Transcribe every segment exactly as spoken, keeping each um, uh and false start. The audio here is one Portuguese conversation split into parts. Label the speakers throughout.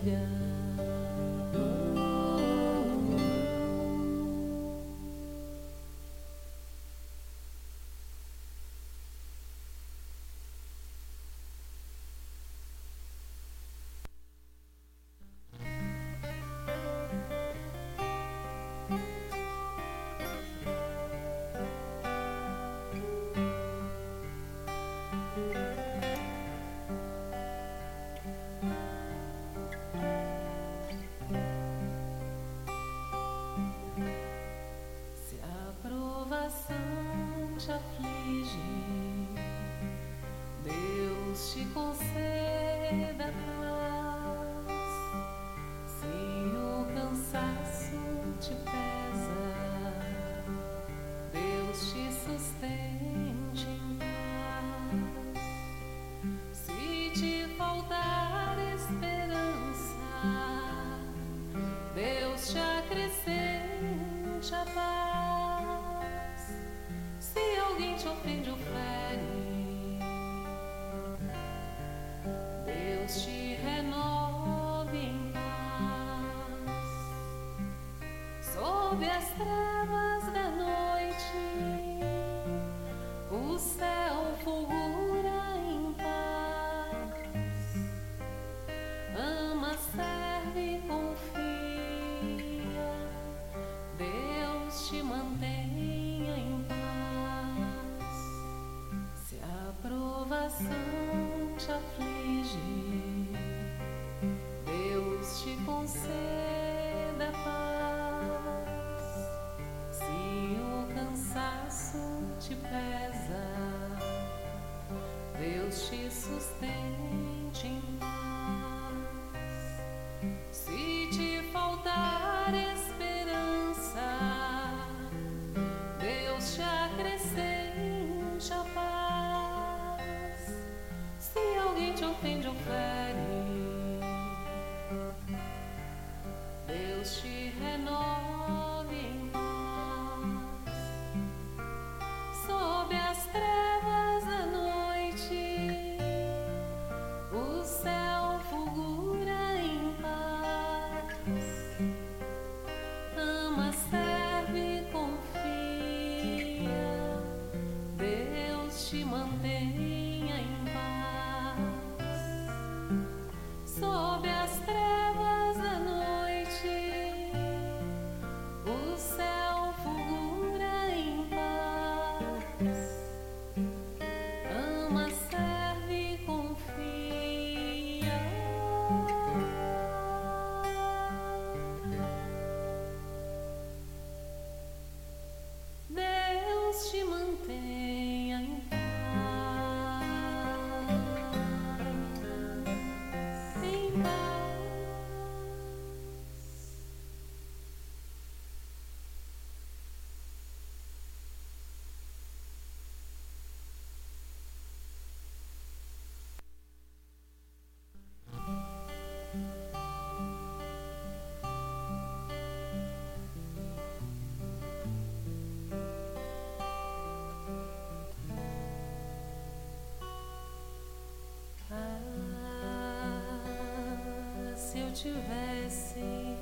Speaker 1: tivesse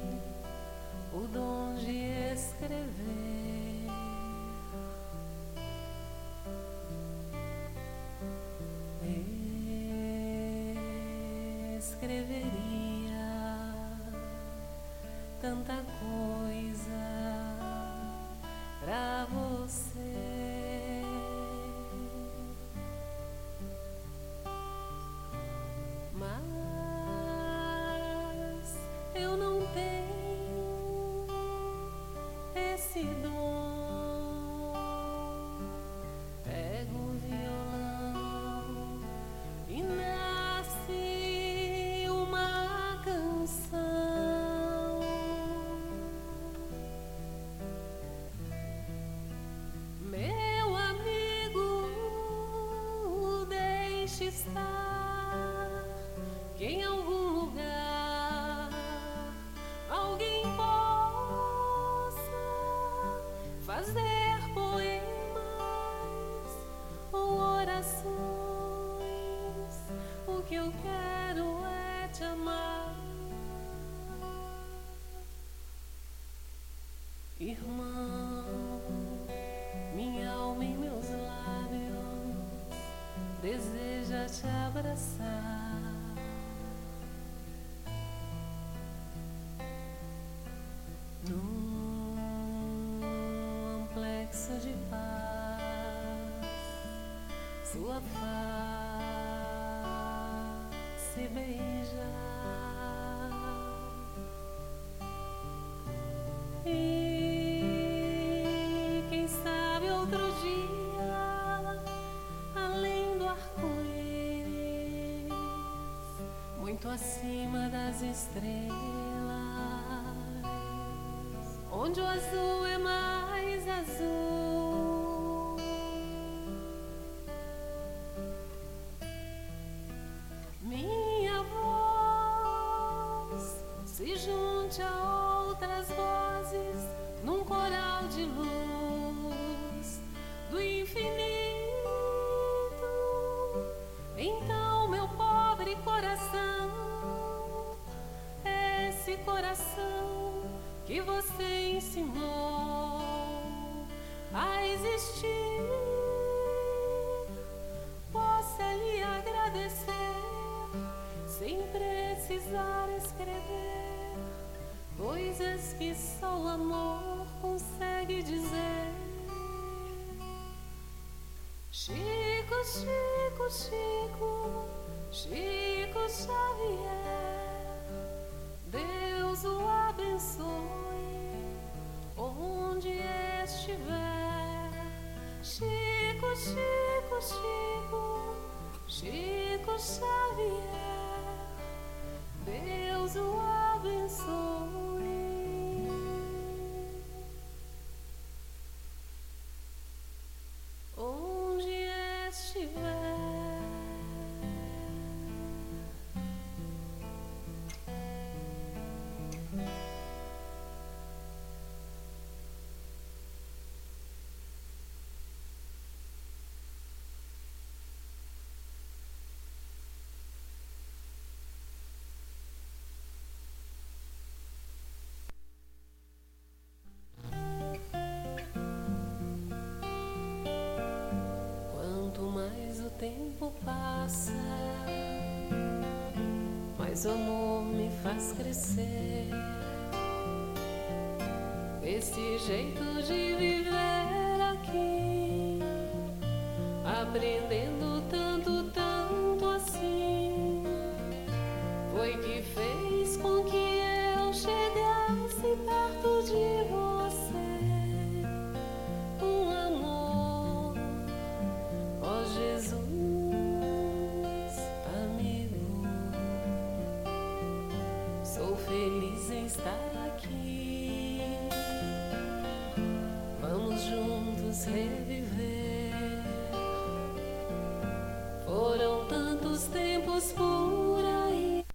Speaker 1: o dom de escrever, escreveria tanta coisa pra você. Mas eu não tenho esse dom. Pego o violão e nasce uma canção. Meu amigo, deixe estar, que em algum lugar alguém possa fazer poemas ou orações. O que eu quero é te amar Irmão, minha alma e meus lábios deseja te abraçar. Num amplexo de paz, sua face beija. E quem sabe outro dia, além do arco-íris, muito acima das estrelas, onde o azul é mais azul, minha voz se junte a outras vozes num coral de luz do infinito. Então, meu pobre coração, esse coração que você ensinou a existir, possa lhe agradecer sem precisar escrever coisas que só o amor consegue dizer. Chico, Chico, Chico, Chico Xavier, Deus o abençoe onde estiver. Chico, Chico, Chico, Chico Xavier, Deus o abençoe onde estiver. Tempo passa, mas o amor me faz crescer. Esse jeito de viver aqui, aprendendo tanto, tanto assim, foi que fez com que eu chegasse perto de você. Um amor, ó Jesus, sou feliz em estar aqui. Vamos juntos reviver. Foram tantos tempos por aí.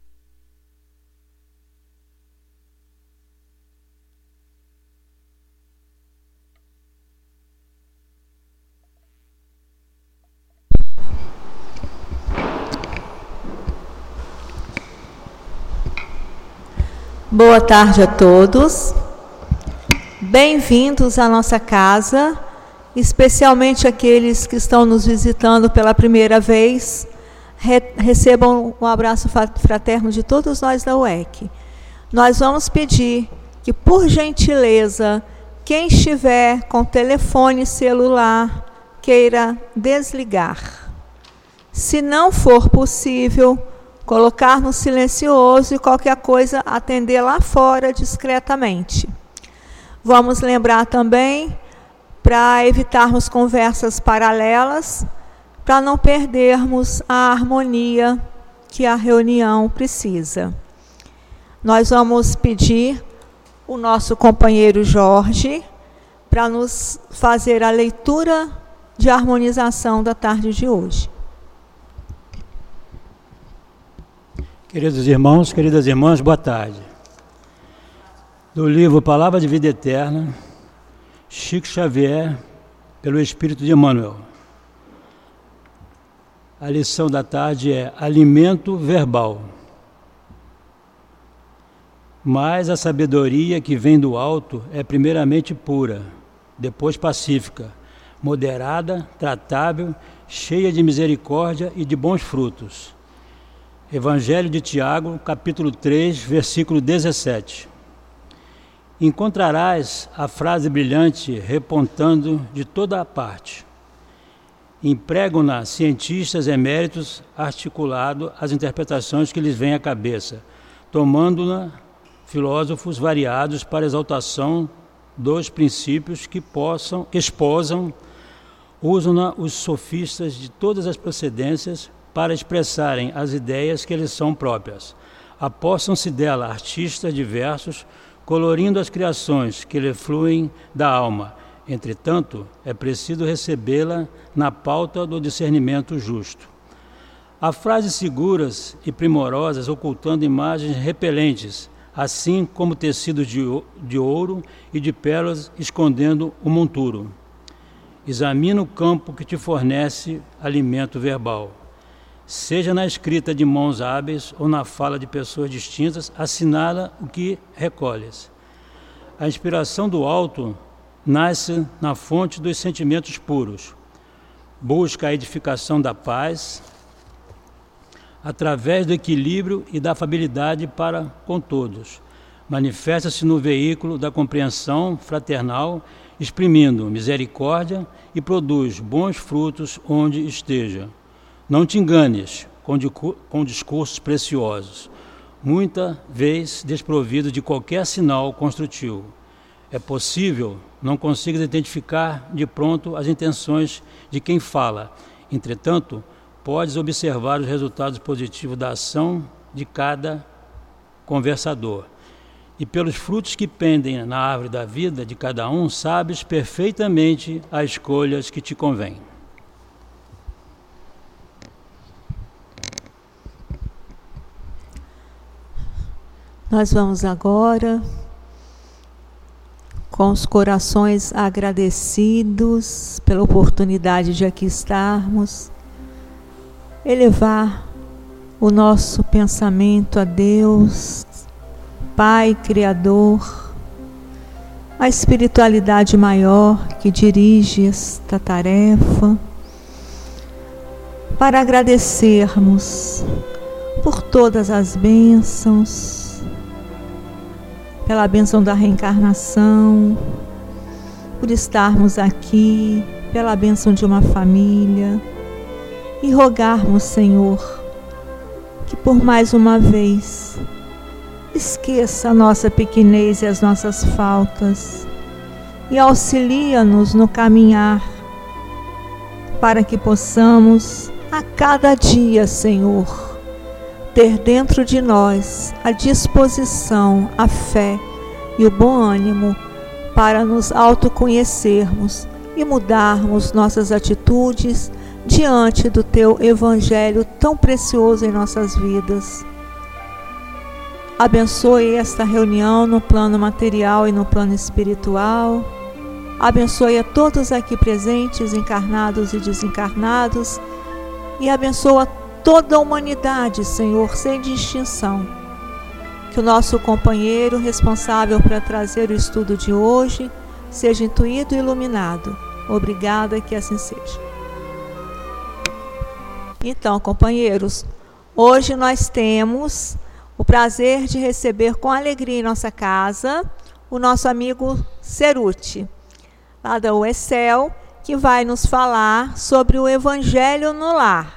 Speaker 2: Boa tarde a todos, bem-vindos à nossa casa, especialmente aqueles que estão nos visitando pela primeira vez. Re- recebam um abraço fraterno de todos nós da U E C. Nós vamos pedir que, por gentileza, quem estiver com telefone celular queira desligar. Se não for possível, colocar no silencioso e qualquer coisa atender lá fora discretamente. Vamos lembrar também, para evitarmos conversas paralelas, para não perdermos a harmonia que a reunião precisa. Nós vamos pedir o nosso companheiro Jorge para nos fazer a leitura de harmonização da tarde de hoje.
Speaker 3: Queridos irmãos, queridas irmãs, boa tarde. Do livro Palavra de Vida Eterna, Chico Xavier, pelo Espírito de Emmanuel. A lição da tarde é Alimento Verbal. Mas a sabedoria que vem do alto é primeiramente pura, depois pacífica, moderada, tratável, cheia de misericórdia e de bons frutos. Evangelho de Tiago, capítulo três, versículo dezessete. Encontrarás a frase brilhante repontando de toda a parte. Empregam-na cientistas eméritos articulado as interpretações que lhes vêm à cabeça, tomando-na filósofos variados para exaltação dos princípios que possam, que esposam, usam-na os sofistas de todas as procedências para expressarem as ideias que lhes são próprias. Apossam-se dela artistas diversos, colorindo as criações que lhe fluem da alma. Entretanto, é preciso recebê-la na pauta do discernimento justo. Há frases seguras e primorosas ocultando imagens repelentes, assim como tecidos de ouro e de pérolas escondendo o monturo. Examina o campo que te fornece alimento verbal. Seja na escrita de mãos hábeis ou na fala de pessoas distintas, assinala o que recolhes. A inspiração do alto nasce na fonte dos sentimentos puros. Busca a edificação da paz através do equilíbrio e da afabilidade para com todos. Manifesta-se no veículo da compreensão fraternal, exprimindo misericórdia e produz bons frutos onde esteja. Não te enganes com, com discursos preciosos, muita vez desprovido de qualquer sinal construtivo. É possível não consigas identificar de pronto as intenções de quem fala. Entretanto, podes observar os resultados positivos da ação de cada conversador. E pelos frutos que pendem na árvore da vida de cada um, sabes perfeitamente as escolhas que te convêm.
Speaker 2: Nós vamos agora, com os corações agradecidos pela oportunidade de aqui estarmos, elevar o nosso pensamento a Deus, Pai Criador, a espiritualidade maior que dirige esta tarefa, para agradecermos por todas as bênçãos, pela bênção da reencarnação, por estarmos aqui, pela bênção de uma família, e rogarmos, Senhor, que por mais uma vez esqueça a nossa pequenez e as nossas faltas e auxilia-nos no caminhar para que possamos a cada dia, Senhor, ter dentro de nós a disposição, a fé e o bom ânimo para nos autoconhecermos e mudarmos nossas atitudes diante do Teu Evangelho tão precioso em nossas vidas. Abençoe esta reunião no plano material e no plano espiritual. Abençoe a todos aqui presentes, encarnados e desencarnados. E abençoa toda a humanidade, Senhor, sem distinção. Que o nosso companheiro responsável para trazer o estudo de hoje seja intuído e iluminado. Obrigada, que assim seja. Então, companheiros, hoje nós temos o prazer de receber com alegria em nossa casa o nosso amigo Ceruti, lá da U E C E L, que vai nos falar sobre o Evangelho no Lar.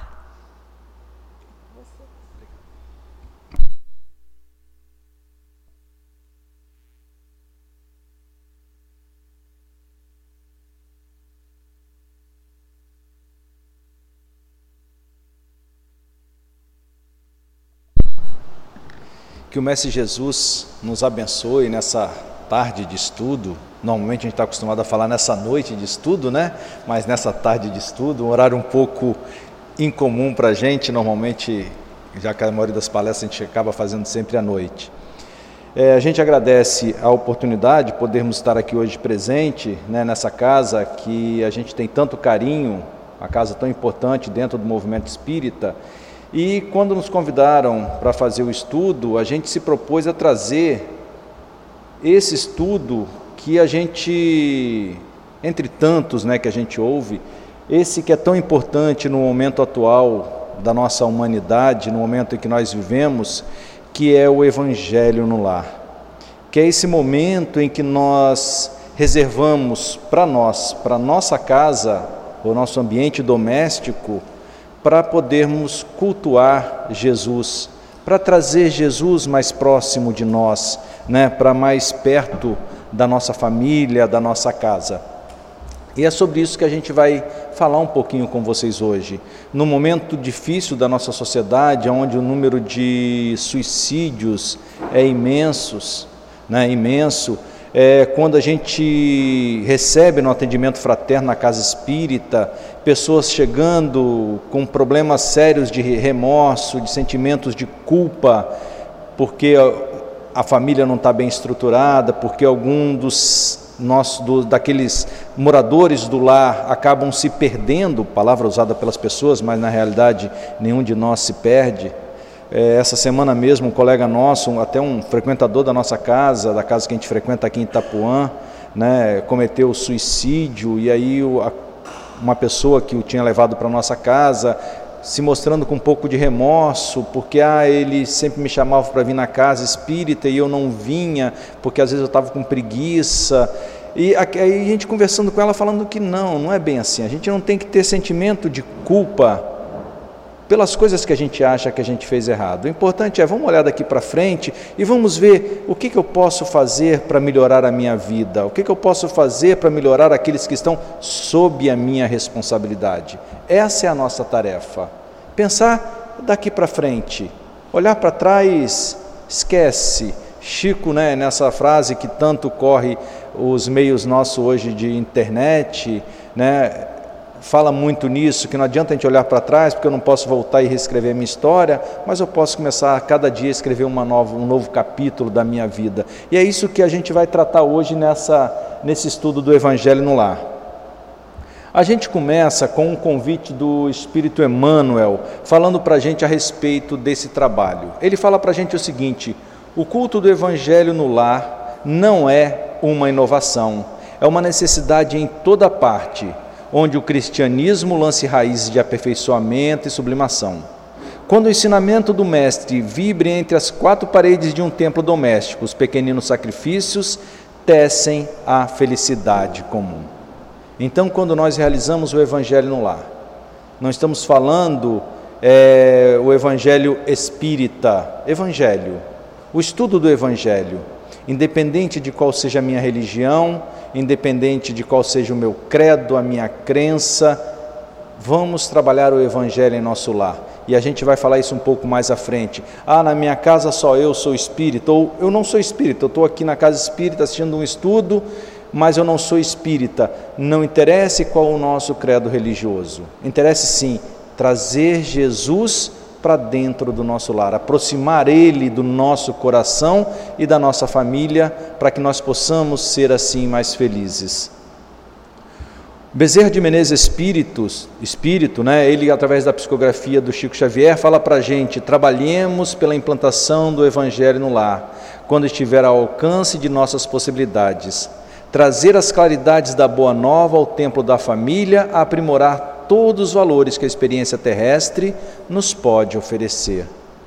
Speaker 4: Que o Mestre Jesus nos abençoe nessa tarde de estudo. Normalmente a gente está acostumado a falar nessa noite de estudo, né? Mas nessa tarde de estudo, um horário um pouco incomum para a gente. Normalmente, já que a maioria das palestras a gente acaba fazendo sempre à noite. É, a gente agradece a oportunidade de podermos estar aqui hoje presente, né, nessa casa que a gente tem tanto carinho, a casa tão importante dentro do movimento espírita, E quando nos convidaram para fazer o estudo, a gente se propôs a trazer esse estudo que a gente, entre tantos, né, que a gente ouve, esse que é tão importante no momento atual da nossa humanidade, no momento em que nós vivemos, que é o Evangelho no lar, que é esse momento em que nós reservamos para nós, para nossa casa, o nosso ambiente doméstico, para podermos cultuar Jesus, para trazer Jesus mais próximo de nós, né, para mais perto da nossa família, da nossa casa. E é sobre isso que a gente vai falar um pouquinho com vocês hoje. No momento difícil da nossa sociedade, onde o número de suicídios é imensos, né, imenso, é, quando a gente recebe no atendimento fraterno na casa espírita, pessoas chegando com problemas sérios de remorso, de sentimentos de culpa, porque a família não está bem estruturada, porque algum dos nossos, do, daqueles moradores do lar acabam se perdendo, palavra usada pelas pessoas, mas na realidade nenhum de nós se perde. Essa semana mesmo, um colega nosso, até um frequentador da nossa casa, da casa que a gente frequenta aqui em Itapuã, né, cometeu suicídio, e aí uma pessoa que o tinha levado para a nossa casa, se mostrando com um pouco de remorso, porque ah, ele sempre me chamava para vir na casa espírita e eu não vinha, porque às vezes eu estava com preguiça. E aí a gente conversando com ela, falando que não, não é bem assim, a gente não tem que ter sentimento de culpa pelas coisas que a gente acha que a gente fez errado. O importante é, vamos olhar daqui para frente e vamos ver o que, que eu posso fazer para melhorar a minha vida, o que, que eu posso fazer para melhorar aqueles que estão sob a minha responsabilidade. Essa é a nossa tarefa. Pensar daqui para frente, olhar para trás, esquece. Chico, né, nessa frase que tanto corre os meios nossos hoje de internet, né, fala muito nisso, que não adianta a gente olhar para trás, porque eu não posso voltar e reescrever a minha história, mas eu posso começar a cada dia a escrever uma nova, um novo capítulo da minha vida. E é isso que a gente vai tratar hoje nessa, nesse estudo do Evangelho no Lar. A gente começa com um convite do Espírito Emmanuel, falando para a gente a respeito desse trabalho. Ele fala para a gente o seguinte: o culto do Evangelho no lar não é uma inovação, é uma necessidade em toda parte, onde o cristianismo lance raízes de aperfeiçoamento e sublimação. Quando o ensinamento do Mestre vibre entre as quatro paredes de um templo doméstico, os pequeninos sacrifícios tecem a felicidade comum. Então, quando nós realizamos o Evangelho no lar, não estamos falando é, o Evangelho espírita, Evangelho, o estudo do Evangelho, independente de qual seja a minha religião, independente de qual seja o meu credo, a minha crença, vamos trabalhar o Evangelho em nosso lar. E a gente vai falar isso um pouco mais à frente. Ah, na minha casa só eu sou espírita, ou eu não sou espírita, eu estou aqui na casa espírita assistindo um estudo, mas eu não sou espírita. Não interessa qual o nosso credo religioso, interessa sim trazer Jesus para dentro do nosso lar, aproximar Ele do nosso coração e da nossa família, para que nós possamos ser assim mais felizes. Bezerra de Menezes Espíritos, Espírito, né, ele através da psicografia do Chico Xavier fala para a gente: trabalhemos pela implantação do Evangelho no lar, quando estiver ao alcance de nossas possibilidades, trazer as claridades da Boa Nova ao templo da família, a aprimorar todos os valores que a experiência terrestre nos pode oferecer.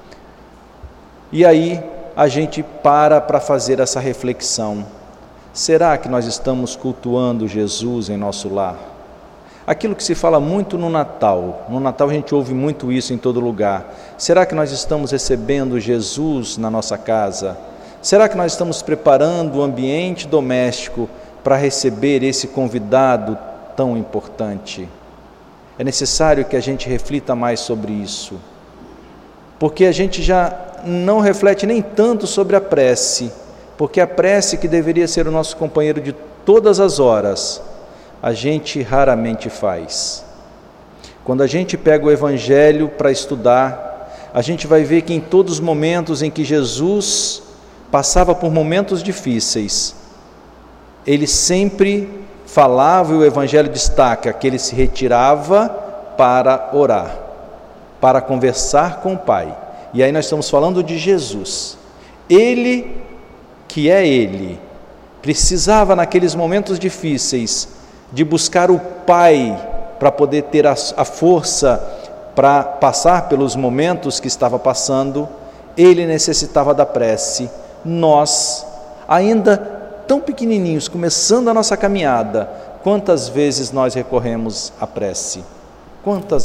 Speaker 4: E aí a gente para para fazer essa reflexão. Será que nós estamos cultuando Jesus em nosso lar? Aquilo que se fala muito no Natal, no Natal a gente ouve muito isso em todo lugar. Será que nós estamos recebendo Jesus na nossa casa? Será que nós estamos preparando o ambiente doméstico para receber esse convidado tão importante? É necessário que a gente reflita mais sobre isso, porque a gente já não reflete nem tanto sobre a prece, porque a prece, que deveria ser o nosso companheiro de todas as horas, a gente raramente faz. Quando a gente pega o Evangelho para estudar, a gente vai ver que em todos os momentos em que Jesus passava por momentos difíceis, ele sempre falava, e o Evangelho destaca que ele se retirava para orar, para conversar com o Pai. E aí nós estamos falando de Jesus. Ele, que é Ele, precisava naqueles momentos difíceis de buscar o Pai para poder ter a, a força para passar pelos momentos que estava passando. Ele necessitava da prece. Nós, ainda tão pequenininhos, começando a nossa caminhada, quantas vezes nós recorremos à prece? Quantas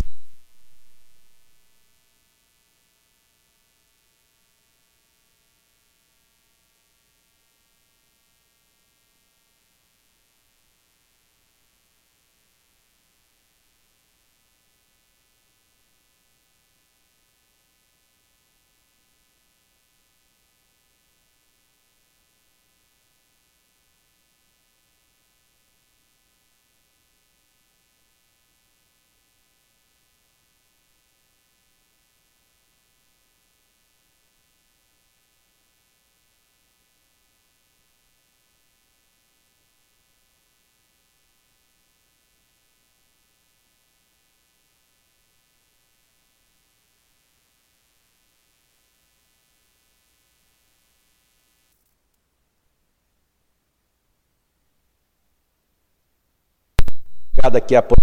Speaker 4: aqui a...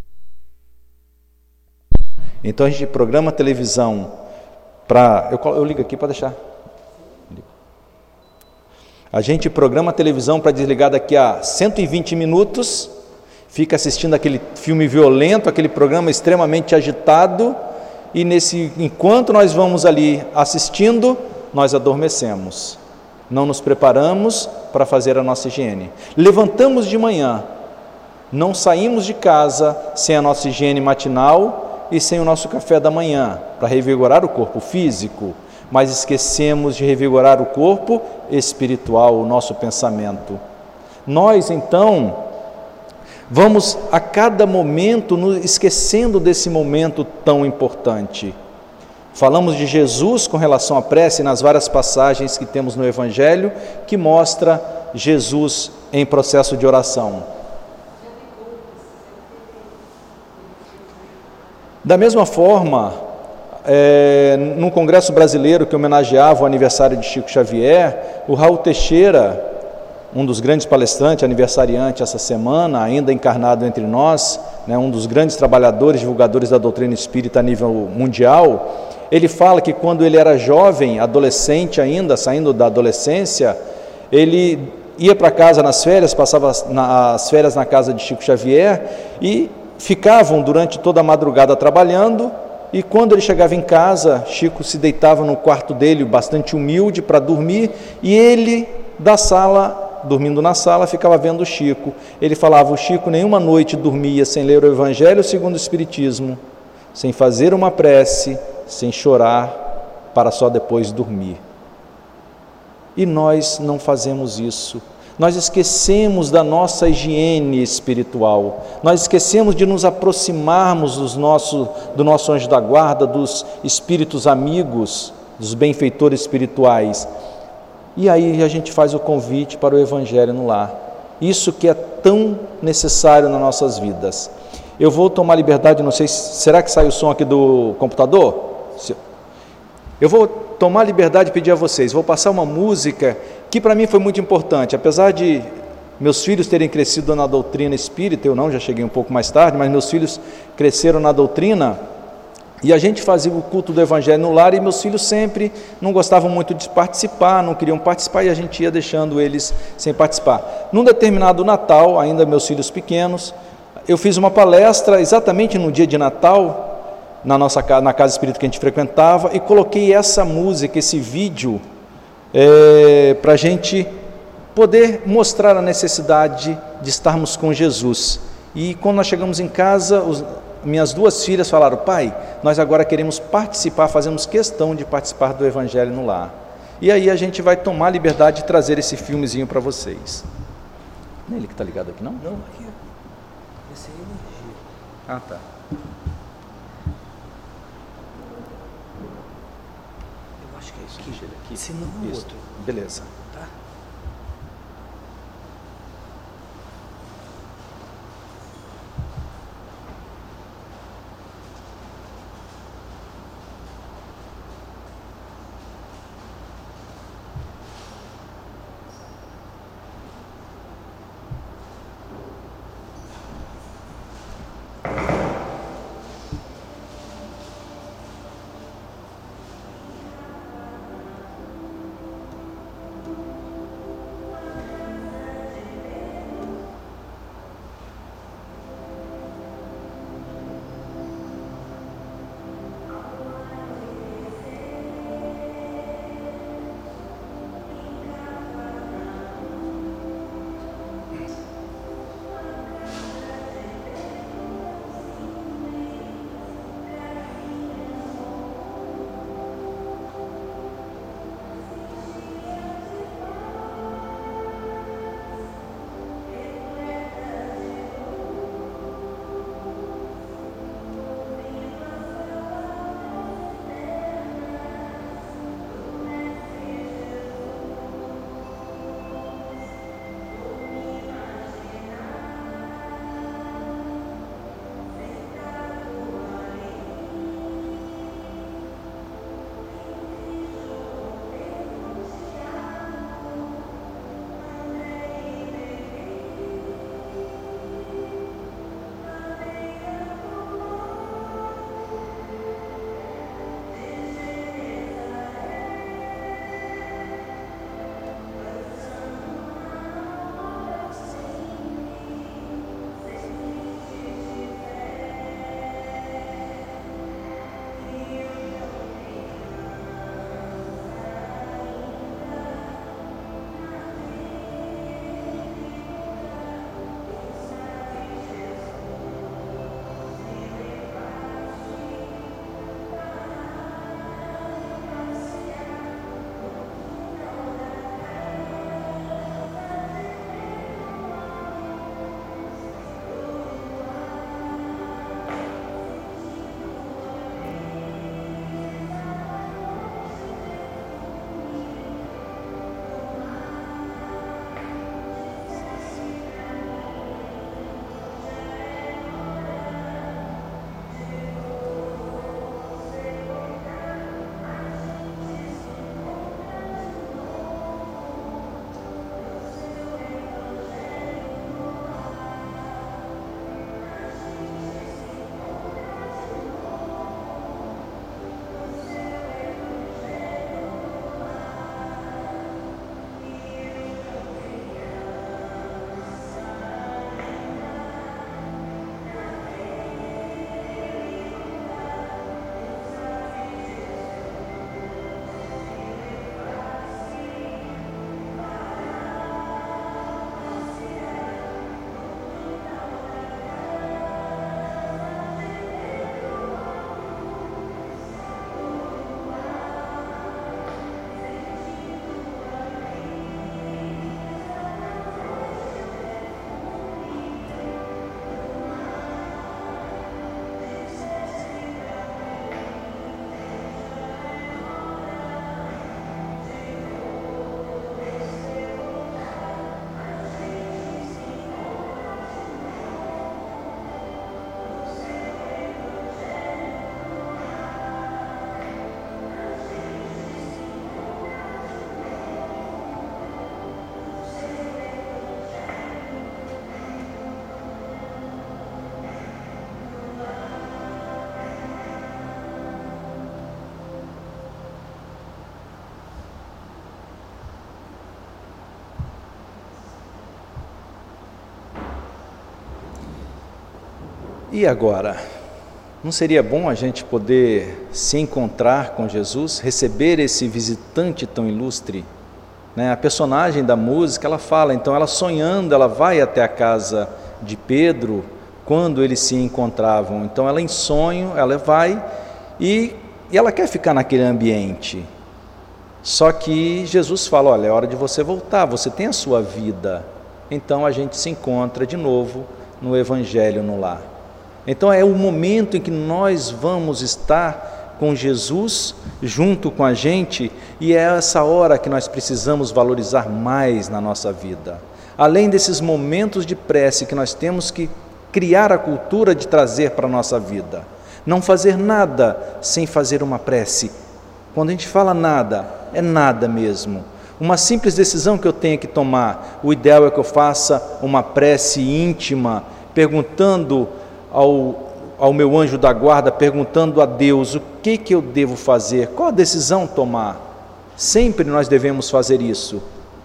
Speaker 4: Então a gente programa televisão para... Eu, eu ligo aqui para deixar. A gente programa a televisão para desligar daqui a cento e vinte minutos, fica assistindo aquele filme violento, aquele programa extremamente agitado, e nesse, enquanto nós vamos ali assistindo, nós adormecemos. Não nos preparamos para fazer a nossa higiene. Levantamos de manhã, não saímos de casa sem a nossa higiene matinal e sem o nosso café da manhã, para revigorar o corpo físico, mas esquecemos de revigorar o corpo espiritual, o nosso pensamento. Nós, então, vamos a cada momento nos esquecendo desse momento tão importante. Falamos de Jesus com relação à prece nas várias passagens que temos no Evangelho, que mostra Jesus em processo de oração. Da mesma forma, é, no Congresso Brasileiro que homenageava o aniversário de Chico Xavier, o Raul Teixeira, um dos grandes palestrantes, aniversariante essa semana, ainda encarnado entre nós, né, um dos grandes trabalhadores, divulgadores da doutrina espírita a nível mundial, ele fala que quando ele era jovem, adolescente ainda, saindo da adolescência, ele ia para casa nas férias, passava as férias na casa de Chico Xavier e ficavam durante toda a madrugada trabalhando, e quando ele chegava em casa, Chico se deitava no quarto dele, bastante humilde, para dormir, e ele, da sala, dormindo na sala, ficava vendo o Chico. Ele falava: o Chico nenhuma noite dormia sem ler o Evangelho segundo o Espiritismo, sem fazer uma prece, sem chorar, para só depois dormir. E nós não fazemos isso. Nós esquecemos da nossa higiene espiritual, nós esquecemos de nos aproximarmos dos nosso, do nosso anjo da guarda, dos espíritos amigos, dos benfeitores espirituais. E aí a gente faz o convite para o Evangelho no lar. Isso que é tão necessário nas nossas vidas. Eu vou tomar liberdade, não sei, será que sai o som aqui do computador? Eu vou tomar liberdade de pedir a vocês, vou passar uma música que para mim foi muito importante, apesar de meus filhos terem crescido na doutrina espírita, eu não, já cheguei um pouco mais tarde, mas meus filhos cresceram na doutrina, e a gente fazia o culto do Evangelho no lar, e meus filhos sempre não gostavam muito de participar, não queriam participar, e a gente ia deixando eles sem participar. Num determinado Natal, ainda meus filhos pequenos, eu fiz uma palestra exatamente no dia de Natal, na nossa na casa espírita que a gente frequentava, e coloquei essa música, esse vídeo, é, para a gente poder mostrar a necessidade de estarmos com Jesus. E quando nós chegamos em casa, os, minhas duas filhas falaram: pai, nós agora queremos participar, fazemos questão de participar do Evangelho no lar. E aí a gente vai tomar a liberdade de trazer esse filmezinho para vocês. Não é ele que está ligado aqui, não?
Speaker 5: Não, aqui. Esse é energia.
Speaker 4: Ah, tá.
Speaker 5: Eu acho que é isso aqui.
Speaker 4: aqui.
Speaker 5: Se não, o
Speaker 4: Isso.
Speaker 5: outro.
Speaker 4: Beleza.
Speaker 5: Tá?
Speaker 4: E agora? Não seria bom a gente poder se encontrar com Jesus, receber esse visitante tão ilustre? Né? A personagem da música, ela fala, então ela sonhando, ela vai até a casa de Pedro, quando eles se encontravam. Então ela em sonho, ela vai e, e ela quer ficar naquele ambiente. Só que Jesus fala, olha, é hora de você voltar, você tem a sua vida. Então a gente se encontra de novo no Evangelho no lar. Então é o momento em que nós vamos estar com Jesus junto com a gente, e é essa hora que nós precisamos valorizar mais na nossa vida. Além desses momentos de prece que nós temos que criar a cultura de trazer para a nossa vida. Não fazer nada sem fazer uma prece. Quando a gente fala nada, é nada mesmo. Uma simples decisão que eu tenho que tomar, o ideal é que eu faça uma prece íntima, perguntando ao, ao meu anjo da guarda, perguntando a Deus, o que, que eu devo fazer? Qual a decisão tomar? Sempre nós devemos fazer isso.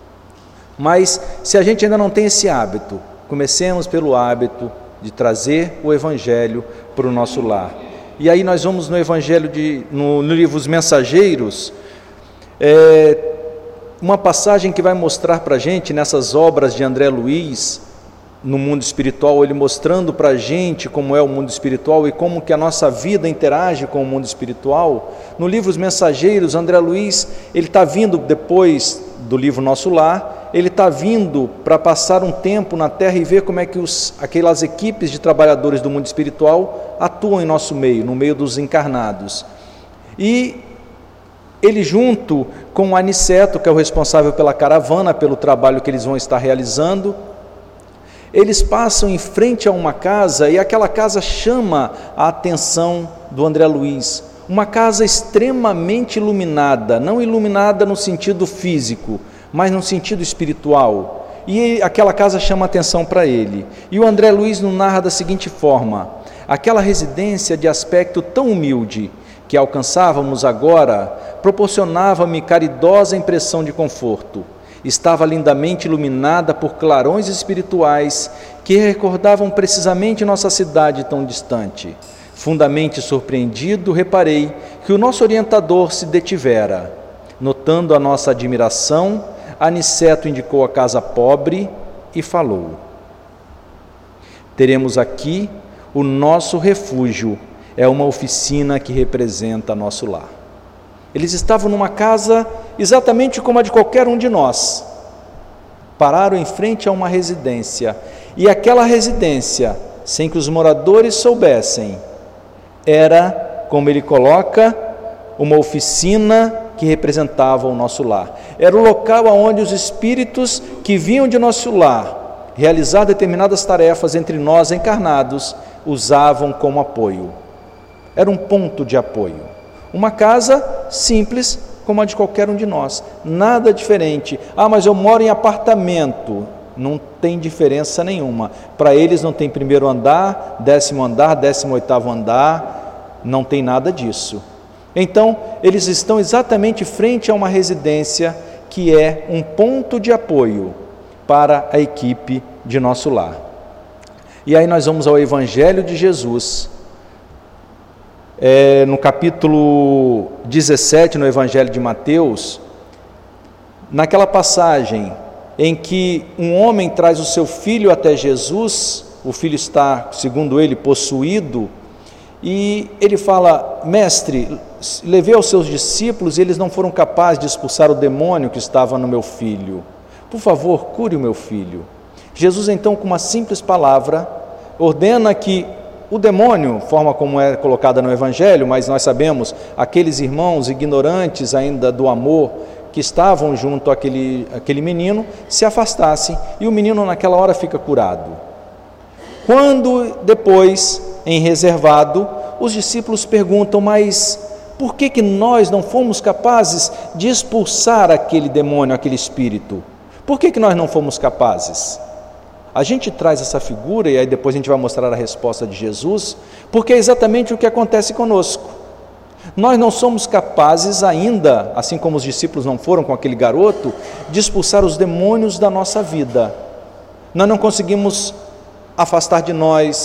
Speaker 4: Mas se a gente ainda não tem esse hábito, comecemos pelo hábito de trazer o Evangelho para o nosso lar. E aí nós vamos no Evangelho, de, no, no livro Os Mensageiros, é, uma passagem que vai mostrar para a gente, nessas obras de André Luiz, no mundo espiritual, ele mostrando para a gente como é o mundo espiritual e como que a nossa vida interage com o mundo espiritual. No livro Os Mensageiros, André Luiz, ele está vindo depois do livro Nosso Lar, ele está vindo para passar um tempo na Terra e ver como é que os, aquelas equipes de trabalhadores do mundo espiritual atuam em nosso meio, no meio dos encarnados. E ele, junto com o Aniceto, que é o responsável pela caravana, pelo trabalho que eles vão estar realizando, eles passam em frente a uma casa e aquela casa chama a atenção do André Luiz. Uma casa extremamente iluminada, não iluminada no sentido físico, mas no sentido espiritual. E aquela casa chama a atenção para ele. E o André Luiz nos narra da seguinte forma: aquela residência de aspecto tão humilde que alcançávamos agora proporcionava-me caridosa impressão de conforto. Estava lindamente iluminada por clarões espirituais que recordavam precisamente nossa cidade tão distante. Fundamente surpreendido, reparei que o nosso orientador se detivera. Notando a nossa admiração, Aniceto indicou a casa pobre e falou: teremos aqui o nosso refúgio, é uma oficina que representa nosso lar. Eles estavam numa casa exatamente como a de qualquer um de nós. Pararam em frente a uma residência, e aquela residência, sem que os moradores soubessem, era, como ele coloca, uma oficina que representava o nosso lar. Era o local onde os espíritos que vinham de nosso lar realizar determinadas tarefas entre nós encarnados usavam como apoio. Era um ponto de apoio. Uma casa simples como a de qualquer um de nós, nada diferente. Ah, mas eu moro em apartamento. Não tem diferença nenhuma. Para eles não tem primeiro andar, décimo andar, décimo oitavo andar, não tem nada disso. Então, eles estão exatamente frente a uma residência que é um ponto de apoio para a equipe de nosso lar. E aí nós vamos ao Evangelho de Jesus, é, no capítulo dezessete, no Evangelho de Mateus, naquela passagem em que um homem traz o seu filho até Jesus, o filho está, segundo ele, possuído, e ele fala: mestre, levei aos seus discípulos e eles não foram capazes de expulsar o demônio que estava no meu filho. Por favor, cure o meu filho. Jesus, então, com uma simples palavra, ordena que o demônio, forma como é colocada no Evangelho, mas nós sabemos, aqueles irmãos ignorantes ainda do amor, que estavam junto àquele, àquele menino, se afastassem, e o menino naquela hora fica curado. Quando depois, em reservado, os discípulos perguntam: mas por que que nós não fomos capazes de expulsar aquele demônio, aquele espírito? Por que que nós não fomos capazes? A gente traz essa figura, e aí depois a gente vai mostrar a resposta de Jesus, porque é exatamente o que acontece conosco. Nós não somos capazes ainda, assim como os discípulos não foram com aquele garoto, de expulsar os demônios da nossa vida. Nós não conseguimos afastar de nós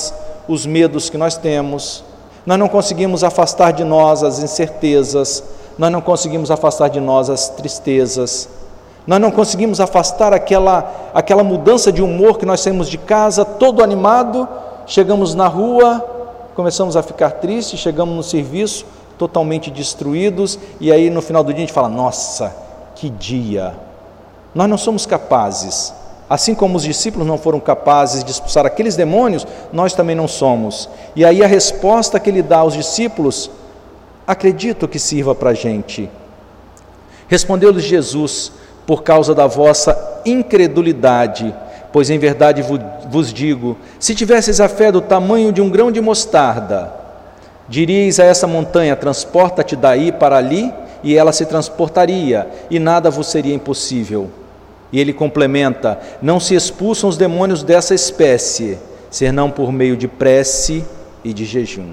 Speaker 4: os medos que nós temos, nós não conseguimos afastar de nós as incertezas, nós não conseguimos afastar de nós as tristezas, nós não conseguimos afastar aquela, aquela mudança de humor que nós saímos de casa todo animado, chegamos na rua, começamos a ficar tristes, chegamos no serviço totalmente destruídos, e aí no final do dia a gente fala, nossa, que dia! Nós não somos capazes, assim como os discípulos não foram capazes de expulsar aqueles demônios, nós também não somos. E aí a resposta que ele dá aos discípulos, acredito que sirva para a gente. Respondeu-lhes Jesus, por causa da vossa incredulidade, pois em verdade vos digo, se tivesseis a fé do tamanho de um grão de mostarda, diríeis a essa montanha, transporta-te daí para ali, e ela se transportaria, e nada vos seria impossível. E ele complementa, não se expulsam os demônios dessa espécie, senão por meio de prece e de jejum.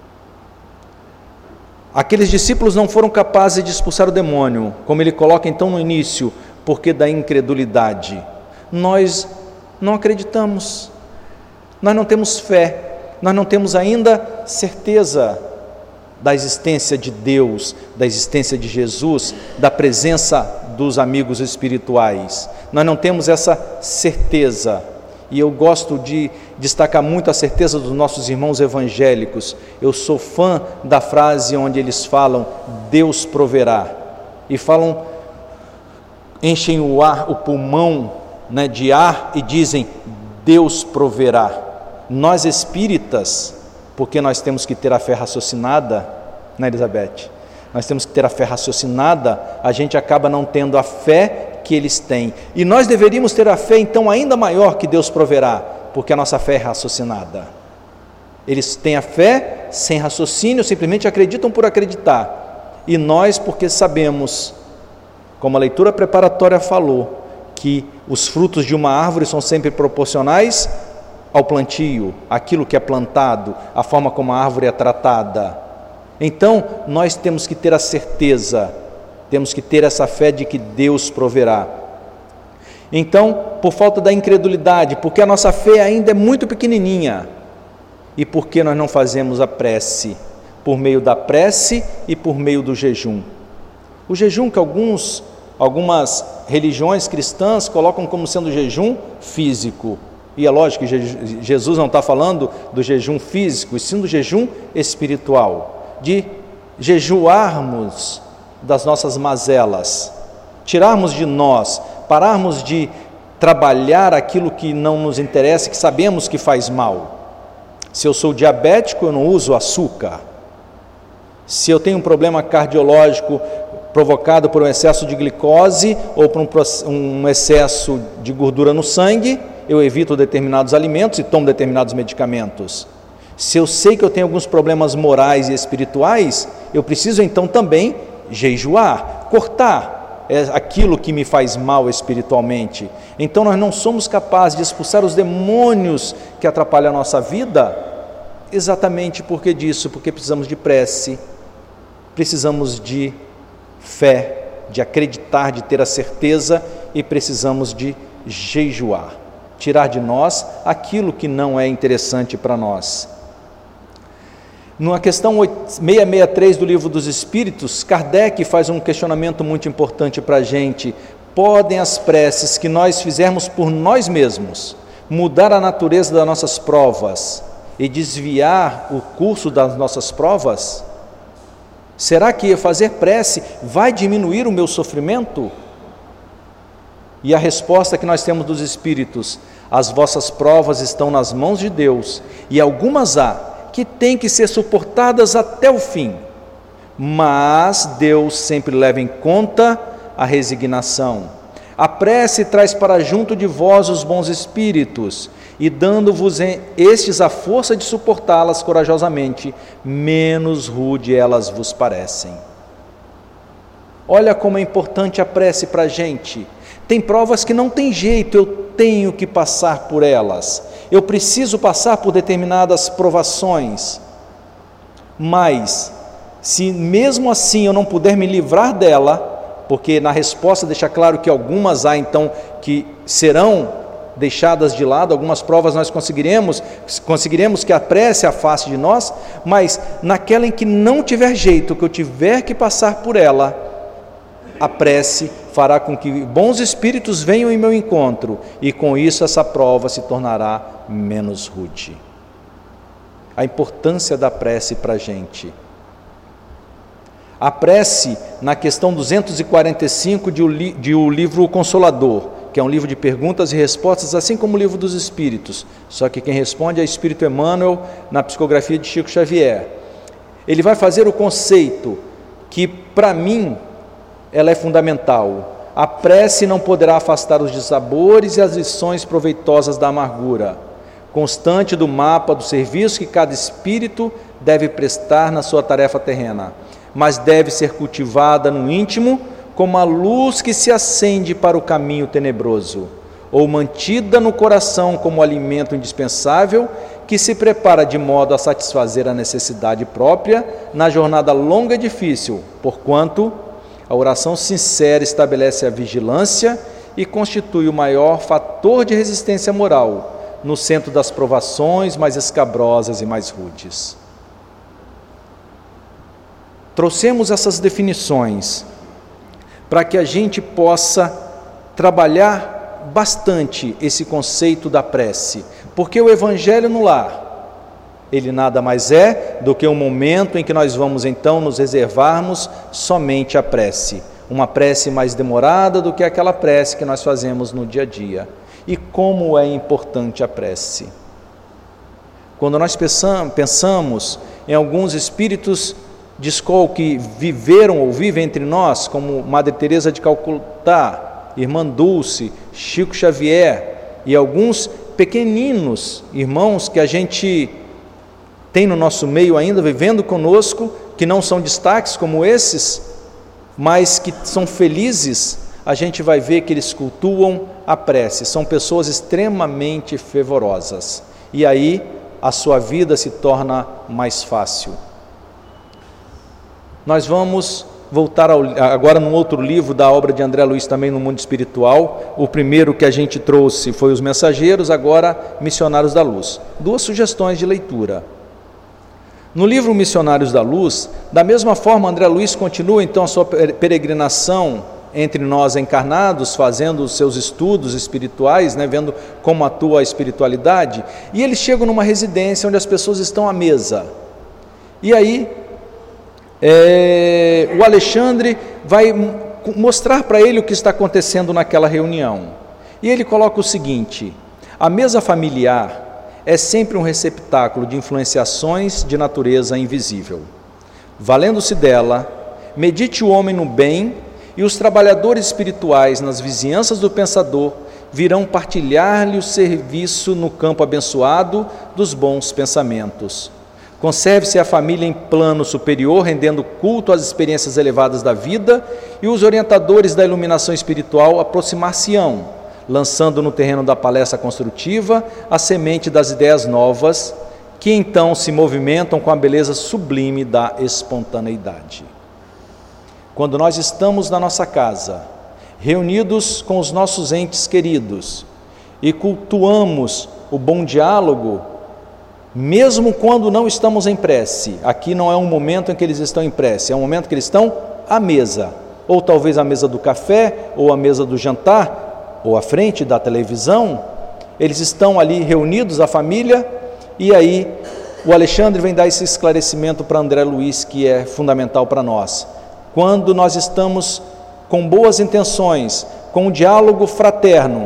Speaker 4: Aqueles discípulos não foram capazes de expulsar o demônio, como ele coloca então no início, porque da incredulidade. Nós não acreditamos, nós não temos fé, nós não temos ainda certeza da existência de Deus, da existência de Jesus, da presença dos amigos espirituais. Nós não temos essa certeza, e eu gosto de destacar muito a certeza dos nossos irmãos evangélicos. Eu sou fã da frase onde eles falam, Deus proverá, e falam, enchem o ar, o pulmão, né, de ar e dizem, Deus proverá. Nós espíritas, porque nós temos que ter a fé raciocinada, né, Elizabeth? Nós temos que ter a fé raciocinada, a gente acaba não tendo a fé que eles têm. E nós deveríamos ter a fé então ainda maior que Deus proverá, porque a nossa fé é raciocinada. Eles têm a fé sem raciocínio, simplesmente acreditam por acreditar. E nós, porque sabemos, como a leitura preparatória falou, que os frutos de uma árvore são sempre proporcionais ao plantio, aquilo que é plantado, a forma como a árvore é tratada. Então, nós temos que ter a certeza, temos que ter essa fé de que Deus proverá. Então, por falta da incredulidade, porque a nossa fé ainda é muito pequenininha, e porque nós não fazemos a prece, por meio da prece e por meio do jejum. O jejum que alguns, algumas religiões cristãs colocam como sendo jejum físico, e é lógico que Jesus não está falando do jejum físico, e sim do jejum espiritual, de jejuarmos das nossas mazelas, tirarmos de nós, pararmos de trabalhar aquilo que não nos interessa, que sabemos que faz mal. Se eu sou diabético, eu não uso açúcar. Se eu tenho um problema cardiológico provocado por um excesso de glicose ou por um, um excesso de gordura no sangue, eu evito determinados alimentos e tomo determinados medicamentos. Se eu sei que eu tenho alguns problemas morais e espirituais, eu preciso então também jejuar, cortar aquilo que me faz mal espiritualmente. Então nós não somos capazes de expulsar os demônios que atrapalham a nossa vida, exatamente porque disso, porque precisamos de prece, precisamos de fé, de acreditar, de ter a certeza, e precisamos de jejuar, tirar de nós aquilo que não é interessante para nós. Na questão seiscentos e sessenta e três do Livro dos Espíritos, Kardec faz um questionamento muito importante para a gente. Podem as preces que nós fizermos por nós mesmos mudar a natureza das nossas provas e desviar o curso das nossas provas? Será que fazer prece vai diminuir o meu sofrimento? E a resposta que nós temos dos Espíritos, as vossas provas estão nas mãos de Deus, e algumas há que têm que ser suportadas até o fim, mas Deus sempre leva em conta a resignação. A prece traz para junto de vós os bons espíritos, e dando-vos estes a força de suportá-las corajosamente, menos rude elas vos parecem. Olha como é importante a prece para a gente. Tem provas que não tem jeito, eu tenho que passar por elas, eu preciso passar por determinadas provações, mas se mesmo assim eu não puder me livrar dela, porque na resposta deixa claro que algumas há então que serão deixadas de lado, algumas provas nós conseguiremos, conseguiremos que a prece afaste de nós, mas naquela em que não tiver jeito, que eu tiver que passar por ela, a prece fará com que bons espíritos venham em meu encontro, e com isso essa prova se tornará menos rude. A importância da prece para a gente. A prece, na questão duzentos e quarenta e cinco de o, li, de o livro Consolador, que é um livro de perguntas e respostas, assim como o livro dos Espíritos, só que quem responde é o Espírito Emmanuel, na psicografia de Chico Xavier. Ele vai fazer o conceito que, para mim, ela é fundamental. A prece não poderá afastar os dissabores e as lições proveitosas da amargura, constante do mapa do serviço que cada espírito deve prestar na sua tarefa terrena, mas deve ser cultivada no íntimo como a luz que se acende para o caminho tenebroso, ou mantida no coração como alimento indispensável que se prepara de modo a satisfazer a necessidade própria na jornada longa e difícil, porquanto a oração sincera estabelece a vigilância e constitui o maior fator de resistência moral no centro das provações mais escabrosas e mais rudes. Trouxemos essas definições para que a gente possa trabalhar bastante esse conceito da prece, porque o Evangelho no lar, ele nada mais é do que um momento em que nós vamos então nos reservarmos somente à prece, uma prece mais demorada do que aquela prece que nós fazemos no dia a dia. E como é importante a prece. Quando nós pensamos em alguns espíritos de escola que viveram ou vivem entre nós, como Madre Teresa de Calcutá, Irmã Dulce, Chico Xavier e alguns pequeninos irmãos que a gente tem no nosso meio ainda, vivendo conosco, que não são destaques como esses, mas que são felizes, a gente vai ver que eles cultuam a prece, são pessoas extremamente fervorosas, e aí a sua vida se torna mais fácil. Nós vamos voltar ao, agora num outro livro da obra de André Luiz, também no mundo espiritual. O primeiro que a gente trouxe foi Os Mensageiros, agora Missionários da Luz. Duas sugestões de leitura. No livro Missionários da Luz, da mesma forma, André Luiz continua então a sua peregrinação entre nós encarnados, fazendo os seus estudos espirituais, né, vendo como atua a espiritualidade, e eles chegam numa residência onde as pessoas estão à mesa. E aí, é, o Alexandre vai mostrar para ele o que está acontecendo naquela reunião. E ele coloca o seguinte: a mesa familiar é sempre um receptáculo de influenciações de natureza invisível. Valendo-se dela, medite o homem no bem, e os trabalhadores espirituais nas vizinhanças do pensador virão partilhar-lhe o serviço no campo abençoado dos bons pensamentos. Conserve-se a família em plano superior, rendendo culto às experiências elevadas da vida, e os orientadores da iluminação espiritual aproximar-se-ão, lançando no terreno da palestra construtiva a semente das ideias novas, que então se movimentam com a beleza sublime da espontaneidade. Quando nós estamos na nossa casa, reunidos com os nossos entes queridos, e cultuamos o bom diálogo, mesmo quando não estamos em prece, aqui não é um momento em que eles estão em prece, é um momento que eles estão à mesa, ou talvez à mesa do café, ou à mesa do jantar, ou à frente da televisão, eles estão ali reunidos, a família, e aí o Alexandre vem dar esse esclarecimento para André Luiz, que é fundamental para nós. Quando nós estamos com boas intenções, com um diálogo fraterno,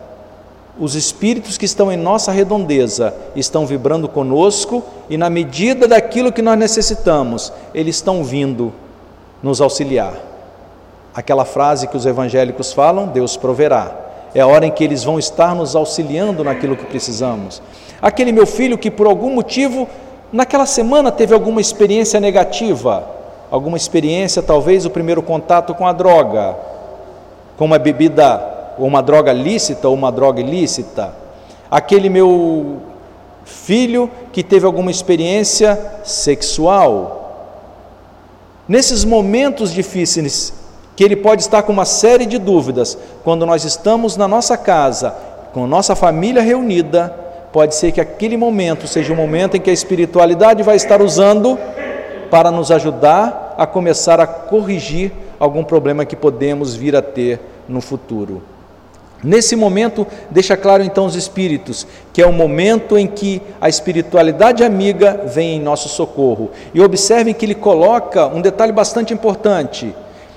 Speaker 4: os espíritos que estão em nossa redondeza estão vibrando conosco, e na medida daquilo que nós necessitamos, eles estão vindo nos auxiliar. Aquela frase que os evangélicos falam, Deus proverá. É a hora em que eles vão estar nos auxiliando naquilo que precisamos. Aquele meu filho que por algum motivo, naquela semana teve alguma experiência negativa, alguma experiência, talvez o primeiro contato com a droga, com uma bebida, ou uma droga lícita ou uma droga ilícita. Aquele meu filho que teve alguma experiência sexual. Nesses momentos difíceis, que ele pode estar com uma série de dúvidas, quando nós estamos na nossa casa, com nossa família reunida, pode ser que aquele momento seja o momento em que a espiritualidade vai estar usando para nos ajudar a começar a corrigir algum problema que podemos vir a ter no futuro. Nesse momento, deixa claro então os espíritos, que é o momento em que a espiritualidade amiga vem em nosso socorro. E observem que ele coloca um detalhe bastante importante: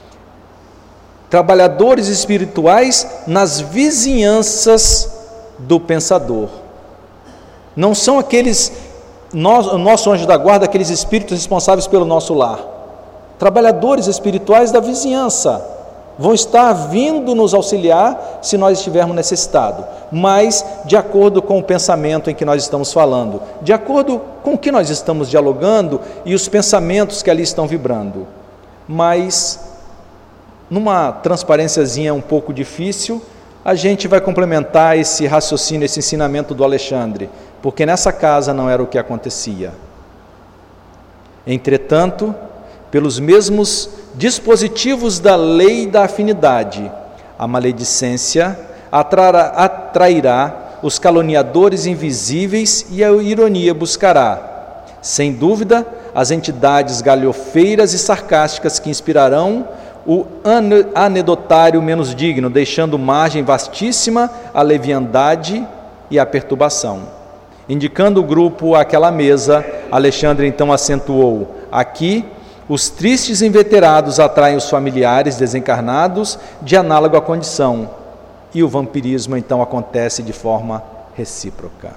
Speaker 4: trabalhadores espirituais nas vizinhanças do pensador. Não são aqueles, nós, o nosso anjo da guarda, aqueles espíritos responsáveis pelo nosso lar. Trabalhadores espirituais da vizinhança vão estar vindo nos auxiliar se nós estivermos necessitados, mas de acordo com o pensamento em que nós estamos falando, de acordo com o que nós estamos dialogando e os pensamentos que ali estão vibrando. Mas, numa transparênciazinha um pouco difícil, a gente vai complementar esse raciocínio, esse ensinamento do Alexandre, porque nessa casa não era o que acontecia. Entretanto, pelos mesmos dispositivos da lei da afinidade, a maledicência atrará, atrairá os caluniadores invisíveis e a ironia buscará, sem dúvida, as entidades galhofeiras e sarcásticas que inspirarão o anedotário menos digno, deixando margem vastíssima à leviandade e à perturbação. Indicando o grupo àquela mesa, Alexandre então acentuou: aqui, os tristes inveterados atraem os familiares desencarnados de análoga condição, e o vampirismo então acontece de forma recíproca.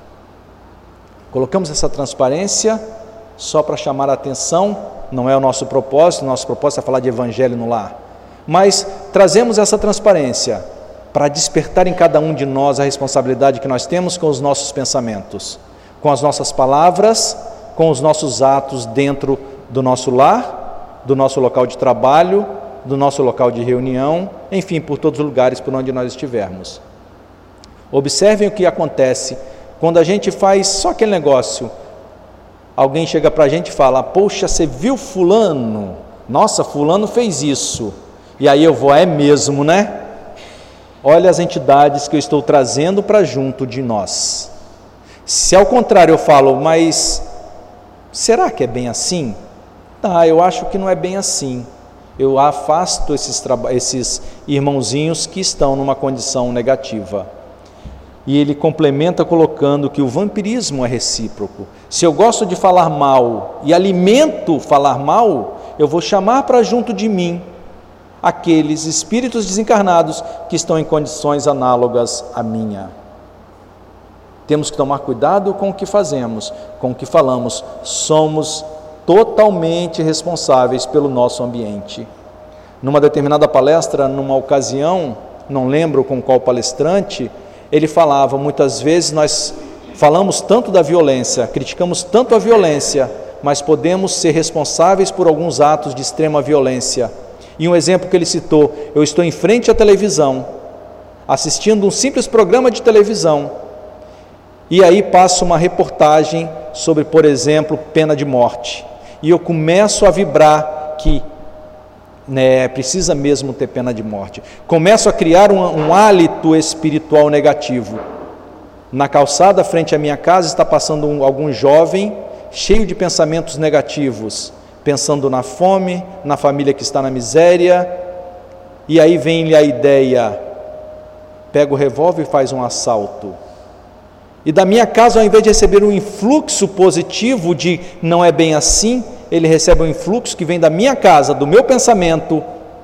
Speaker 4: Colocamos essa transparência só para chamar a atenção, não é o nosso propósito, nosso propósito é falar de evangelho no lar, mas trazemos essa transparência para despertar em cada um de nós a responsabilidade que nós temos com os nossos pensamentos, com as nossas palavras, com os nossos atos dentro do nosso lar, do nosso local de trabalho, do nosso local de reunião, enfim, por todos os lugares por onde nós estivermos. Observem o que acontece quando a gente faz só aquele negócio. Alguém chega para a gente e fala: poxa, você viu fulano? Nossa, fulano fez isso. E aí eu vou: é mesmo, né? Olha as entidades que eu estou trazendo para junto de nós. Se ao contrário eu falo: mas será que é bem assim? Tá, eu acho que não é bem assim. Eu afasto esses, esses irmãozinhos que estão numa condição negativa. E ele complementa colocando que o vampirismo é recíproco. Se eu gosto de falar mal e alimento falar mal, eu vou chamar para junto de mim aqueles espíritos desencarnados que estão em condições análogas à minha. Temos que tomar cuidado com o que fazemos, com o que falamos. Somos totalmente responsáveis pelo nosso ambiente. Numa determinada palestra, numa ocasião, não lembro com qual palestrante, ele falava: muitas vezes nós falamos tanto da violência, criticamos tanto a violência, mas podemos ser responsáveis por alguns atos de extrema violência. E um exemplo que ele citou: eu estou em frente à televisão, assistindo um simples programa de televisão, e aí passa uma reportagem sobre, por exemplo, pena de morte. E eu começo a vibrar que né, precisa mesmo ter pena de morte. Começo a criar um, um hálito espiritual negativo. Na calçada, frente à minha casa, está passando um, algum jovem cheio de pensamentos negativos, pensando na fome, na família que está na miséria, e aí vem-lhe a ideia: pega o revólver e faz um assalto. E da minha casa, ao invés de receber um influxo positivo de não é bem assim, ele recebe um influxo que vem da minha casa, do meu pensamento: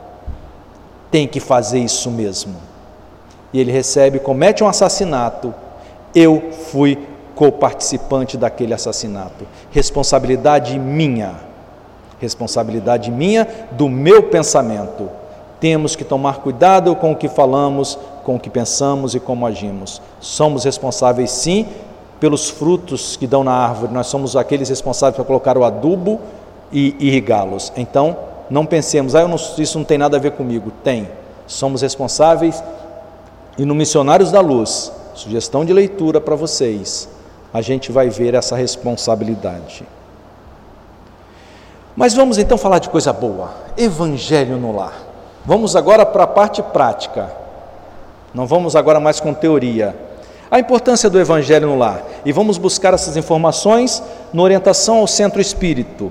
Speaker 4: tem que fazer isso mesmo. E ele recebe, comete um assassinato. Eu fui coparticipante daquele assassinato. Responsabilidade minha. Responsabilidade minha do meu pensamento. Temos que tomar cuidado com o que falamos, com o que pensamos e como agimos. Somos responsáveis, sim, pelos frutos que dão na árvore. Nós somos aqueles responsáveis para colocar o adubo e irrigá-los. Então, não pensemos: ah, eu não, isso não tem nada a ver comigo. Tem. Somos responsáveis. E no Missionários da Luz, sugestão de leitura para vocês, a gente vai ver essa responsabilidade. Mas vamos então falar de coisa boa. Evangelho no lar. Vamos agora para a parte prática. Não vamos agora mais com teoria. A importância do Evangelho no lar. E vamos buscar essas informações no Orientação ao Centro Espírito,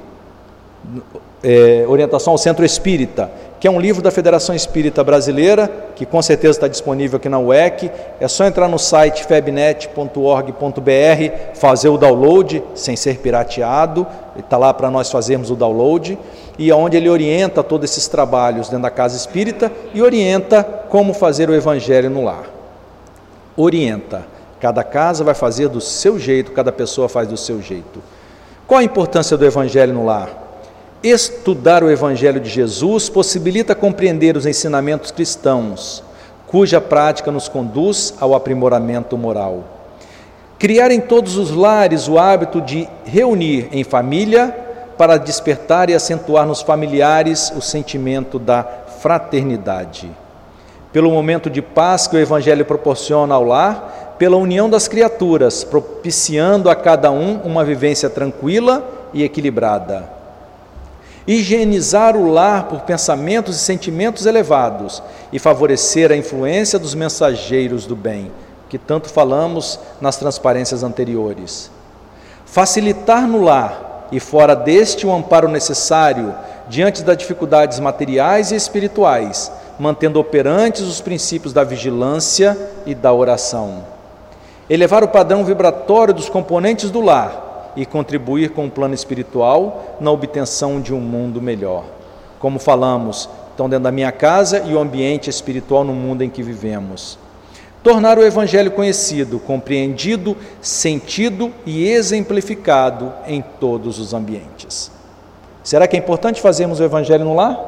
Speaker 4: é, Orientação ao Centro Espírita, que é um livro da Federação Espírita Brasileira, que com certeza está disponível aqui na U E C. É só entrar no site febnet ponto org ponto br, fazer o download, sem ser pirateado, está lá para nós fazermos o download, e é onde ele orienta todos esses trabalhos dentro da Casa Espírita e orienta como fazer o Evangelho no lar. Orienta. Cada casa vai fazer do seu jeito, cada pessoa faz do seu jeito. Qual a importância do Evangelho no lar? Estudar o Evangelho de Jesus possibilita compreender os ensinamentos cristãos, cuja prática nos conduz ao aprimoramento moral. Criar em todos os lares o hábito de reunir em família para despertar e acentuar nos familiares o sentimento da fraternidade. Pelo momento de paz que o Evangelho proporciona ao lar, pela união das criaturas, propiciando a cada um uma vivência tranquila e equilibrada. Higienizar o lar por pensamentos e sentimentos elevados e favorecer a influência dos mensageiros do bem, que tanto falamos nas transparências anteriores. Facilitar no lar e fora deste o amparo necessário diante das dificuldades materiais e espirituais, mantendo operantes os princípios da vigilância e da oração. Elevar o padrão vibratório dos componentes do lar e contribuir com o plano espiritual na obtenção de um mundo melhor. Como falamos, estão dentro da minha casa e o ambiente espiritual no mundo em que vivemos. Tornar o Evangelho conhecido, compreendido, sentido e exemplificado em todos os ambientes. Será que é importante fazermos o Evangelho no lar?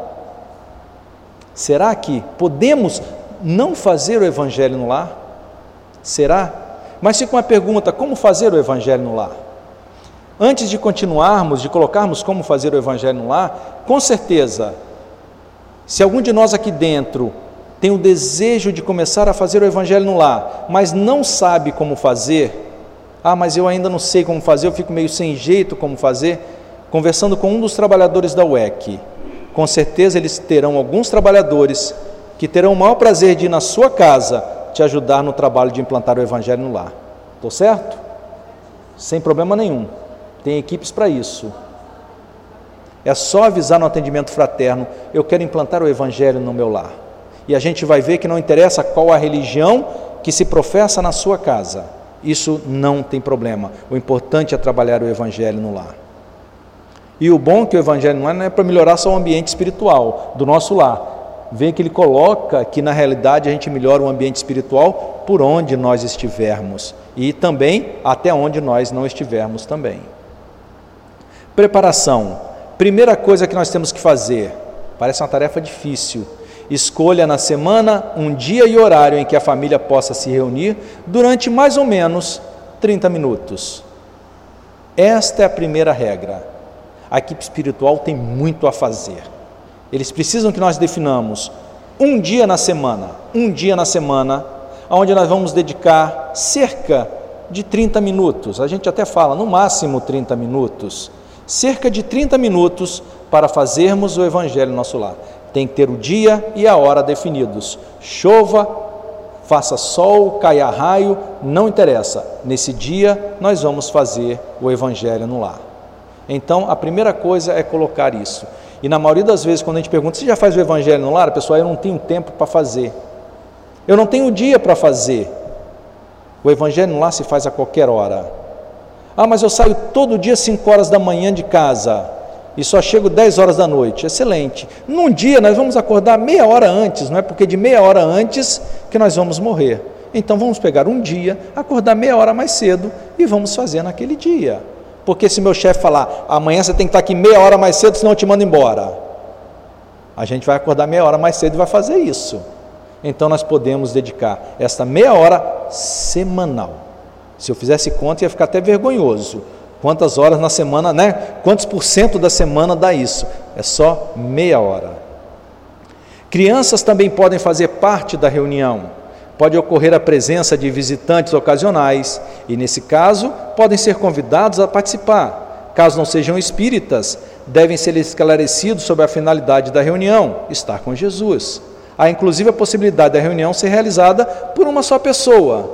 Speaker 4: Será que podemos não fazer o Evangelho no lar? Será? Mas fica uma pergunta: como fazer o Evangelho no lar? Antes de continuarmos, de colocarmos como fazer o Evangelho no lar, com certeza, se algum de nós aqui dentro tem o desejo de começar a fazer o Evangelho no lar, mas não sabe como fazer, ah, mas eu ainda não sei como fazer, eu fico meio sem jeito como fazer, conversando com um dos trabalhadores da U E C, com certeza eles terão alguns trabalhadores que terão o maior prazer de ir na sua casa te ajudar no trabalho de implantar o Evangelho no lar. Estou certo? Sem problema nenhum. Tem equipes para isso. É só avisar no atendimento fraterno: eu quero implantar o Evangelho no meu lar. E a gente vai ver que não interessa qual a religião que se professa na sua casa. Isso não tem problema. O importante é trabalhar o Evangelho no lar. E o bom é que o Evangelho não é, não é para melhorar só o ambiente espiritual do nosso lar. Vê que ele coloca que na realidade a gente melhora o ambiente espiritual por onde nós estivermos. E também até onde nós não estivermos também. Preparação. Primeira coisa que nós temos que fazer. Parece uma tarefa difícil. Escolha na semana um dia e horário em que a família possa se reunir durante mais ou menos trinta minutos. Esta é a primeira regra. A equipe espiritual tem muito a fazer. Eles precisam que nós definamos um dia na semana, um dia na semana, onde nós vamos dedicar cerca de trinta minutos. A gente até fala, no máximo trinta minutos. Cerca de trinta minutos para fazermos o Evangelho no nosso lar. Tem que ter o dia e a hora definidos. Chova, faça sol, caia raio, não interessa. Nesse dia nós vamos fazer o Evangelho no lar. Então a primeira coisa é colocar isso. E na maioria das vezes quando a gente pergunta: você já faz o Evangelho no lar? A pessoa: eu não tenho tempo para fazer. Eu não tenho dia para fazer. O Evangelho no lar se faz a qualquer hora. Ah, mas eu saio todo dia cinco horas da manhã de casa e só chego dez horas da noite. Excelente. Num dia nós vamos acordar meia hora antes, não é porque de meia hora antes que nós vamos morrer. Então vamos pegar um dia, acordar meia hora mais cedo e vamos fazer naquele dia. Porque se meu chefe falar: amanhã você tem que estar aqui meia hora mais cedo, senão eu te mando embora, a gente vai acordar meia hora mais cedo e vai fazer isso. Então nós podemos dedicar esta meia hora semanal. Se eu fizesse conta ia ficar até vergonhoso. Quantas horas na semana, né? Quantos por cento da semana dá isso? É só meia hora. Crianças também podem fazer parte da reunião. Pode ocorrer a presença de visitantes ocasionais e, nesse caso, podem ser convidados a participar. Caso não sejam espíritas, devem ser esclarecidos sobre a finalidade da reunião: estar com Jesus. Há inclusive a possibilidade da reunião ser realizada por uma só pessoa.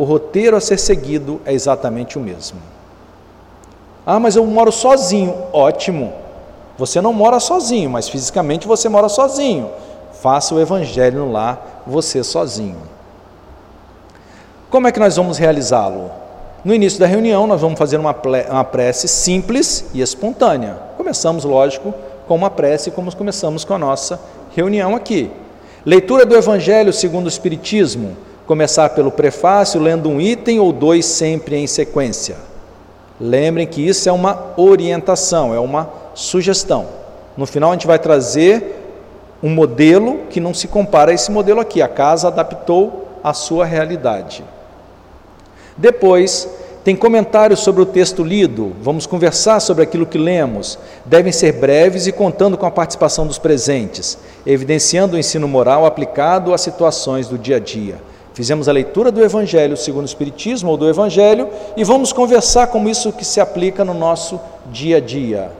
Speaker 4: o roteiro a ser seguido é exatamente o mesmo. Ah, mas eu moro sozinho. Ótimo. Você não mora sozinho, mas fisicamente você mora sozinho. Faça o evangelho no lar, você sozinho. Como é que nós vamos realizá-lo? No início da reunião, nós vamos fazer uma prece simples e espontânea. Começamos, lógico, com uma prece, como começamos com a nossa reunião aqui. Leitura do Evangelho segundo o Espiritismo. Começar pelo prefácio, lendo um item ou dois sempre em sequência. Lembrem que isso é uma orientação, é uma sugestão. No final a gente vai trazer um modelo que não se compara a esse modelo aqui. A casa adaptou a sua realidade. Depois, tem comentários sobre o texto lido, vamos conversar sobre aquilo que lemos, devem ser breves e contando com a participação dos presentes, evidenciando o ensino moral aplicado às situações do dia a dia. Fizemos a leitura do Evangelho segundo o Espiritismo ou do Evangelho e vamos conversar como isso que se aplica no nosso dia a dia.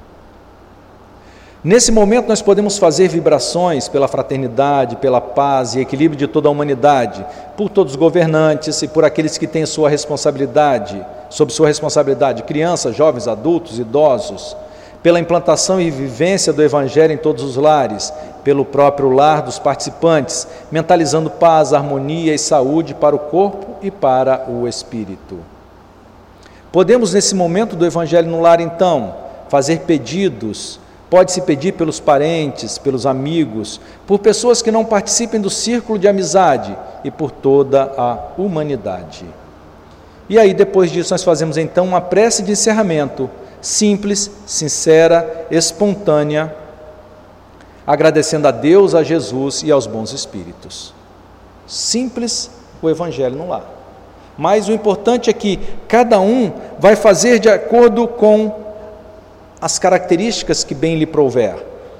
Speaker 4: Nesse momento nós podemos fazer vibrações pela fraternidade, pela paz e equilíbrio de toda a humanidade, por todos os governantes e por aqueles que têm sua responsabilidade, sob sua responsabilidade, crianças, jovens, adultos, idosos, pela implantação e vivência do Evangelho em todos os lares, pelo próprio lar dos participantes, mentalizando paz, harmonia e saúde para o corpo e para o espírito. Podemos nesse momento do Evangelho no lar então, fazer pedidos. Pode-se pedir pelos parentes, pelos amigos, por pessoas que não participem do círculo de amizade e por toda a humanidade. E aí, depois disso, nós fazemos então uma prece de encerramento, simples, sincera, espontânea, agradecendo a Deus, a Jesus e aos bons espíritos. Simples o Evangelho no lar. Mas o importante é que cada um vai fazer de acordo com as características que bem lhe prouver.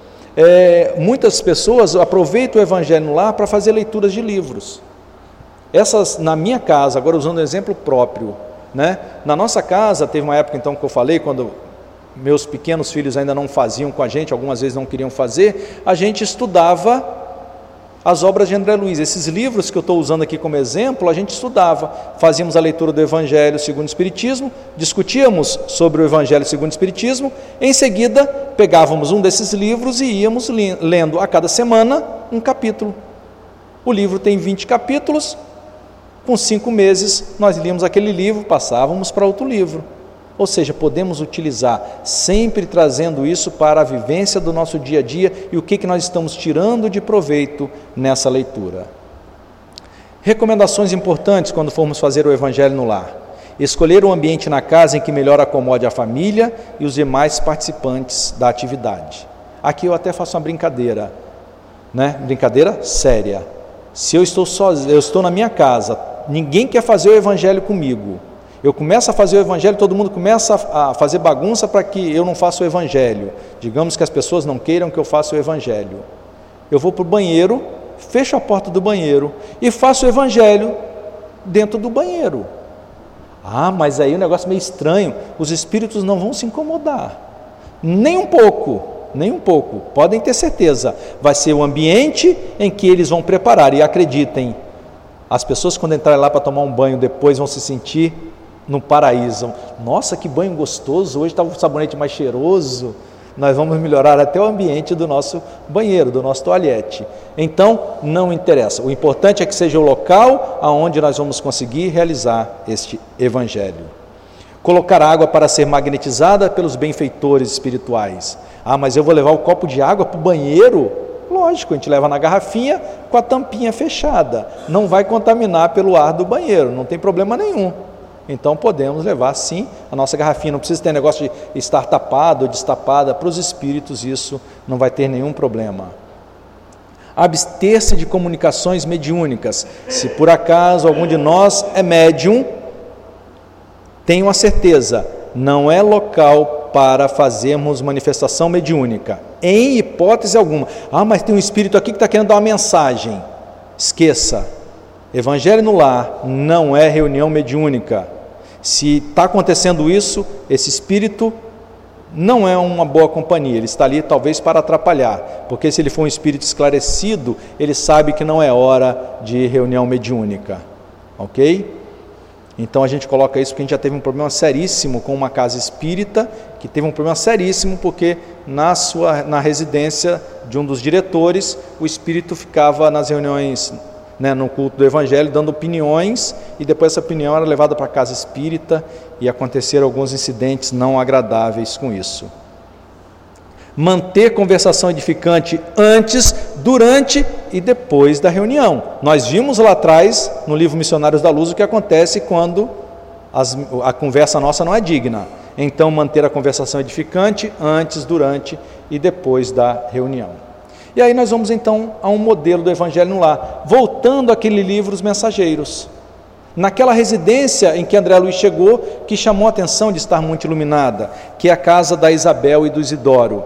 Speaker 4: É, muitas pessoas aproveitam o Evangelho no lar para fazer leituras de livros. Essas, na minha casa, agora usando um exemplo próprio, né? Na nossa casa, teve uma época então que eu falei, quando meus pequenos filhos ainda não faziam com a gente, algumas vezes não queriam fazer, a gente estudava as obras de André Luiz. Esses livros que eu estou usando aqui como exemplo, a gente estudava, fazíamos a leitura do Evangelho segundo o Espiritismo, discutíamos sobre o Evangelho segundo o Espiritismo, em seguida pegávamos um desses livros e íamos lendo a cada semana um capítulo. O livro tem vinte capítulos, com cinco meses nós líamos aquele livro, passávamos para outro livro. Ou seja, podemos utilizar, sempre trazendo isso para a vivência do nosso dia a dia e o que, que nós estamos tirando de proveito nessa leitura. Recomendações importantes quando formos fazer o Evangelho no lar. Escolher um ambiente na casa em que melhor acomode a família e os demais participantes da atividade. Aqui eu até faço uma brincadeira, né? Brincadeira séria. Se eu estou sozinho, eu estou na minha casa, ninguém quer fazer o Evangelho comigo. Eu começo a fazer o Evangelho, todo mundo começa a fazer bagunça para que eu não faça o Evangelho. Digamos que as pessoas não queiram que eu faça o Evangelho. Eu vou para o banheiro, fecho a porta do banheiro e faço o Evangelho dentro do banheiro. Ah, mas aí o negócio é meio estranho, os espíritos não vão se incomodar. Nem um pouco, nem um pouco. Podem ter certeza, vai ser o ambiente em que eles vão preparar. E acreditem, as pessoas quando entrarem lá para tomar um banho depois vão se sentir no paraíso. Nossa, que banho gostoso, hoje está o sabonete mais cheiroso. Nós vamos melhorar até o ambiente do nosso banheiro, do nosso toalete. Então, não interessa. O importante é que seja o local aonde nós vamos conseguir realizar este Evangelho. Colocar água para ser magnetizada pelos benfeitores espirituais. Ah, mas eu vou levar o copo de água para o banheiro? Lógico, a gente leva na garrafinha com a tampinha fechada. Não vai contaminar pelo ar do banheiro, não tem problema nenhum. Então podemos levar sim a nossa garrafinha, não precisa ter negócio de estar tapada ou destapada, para os espíritos isso não vai ter nenhum problema. Abster-se de comunicações mediúnicas. Se por acaso algum de nós é médium, tenham a certeza, não é local para fazermos manifestação mediúnica, em hipótese alguma. Ah, mas tem um espírito aqui que está querendo dar uma mensagem. Esqueça, Evangelho no lar não é reunião mediúnica. Se está acontecendo isso, esse espírito não é uma boa companhia, ele está ali talvez para atrapalhar, porque se ele for um espírito esclarecido, ele sabe que não é hora de reunião mediúnica, ok? Então a gente coloca isso porque a gente já teve um problema seríssimo com uma casa espírita, que teve um problema seríssimo porque na, sua, na residência de um dos diretores, o espírito ficava nas reuniões, né, no culto do evangelho, dando opiniões, e depois essa opinião era levada para a casa espírita e aconteceram alguns incidentes não agradáveis com isso. Manter conversação edificante antes, durante e depois da reunião. Nós vimos lá atrás, no livro Missionários da Luz, o que acontece quando as, a conversa nossa não é digna. Então, manter a conversação edificante antes, durante e depois da reunião. E aí nós vamos então a um modelo do Evangelho no Lar, voltando àquele livro Os Mensageiros. Naquela residência em que André Luiz chegou, que chamou a atenção de estar muito iluminada, que é a casa da Isabel e do Isidoro.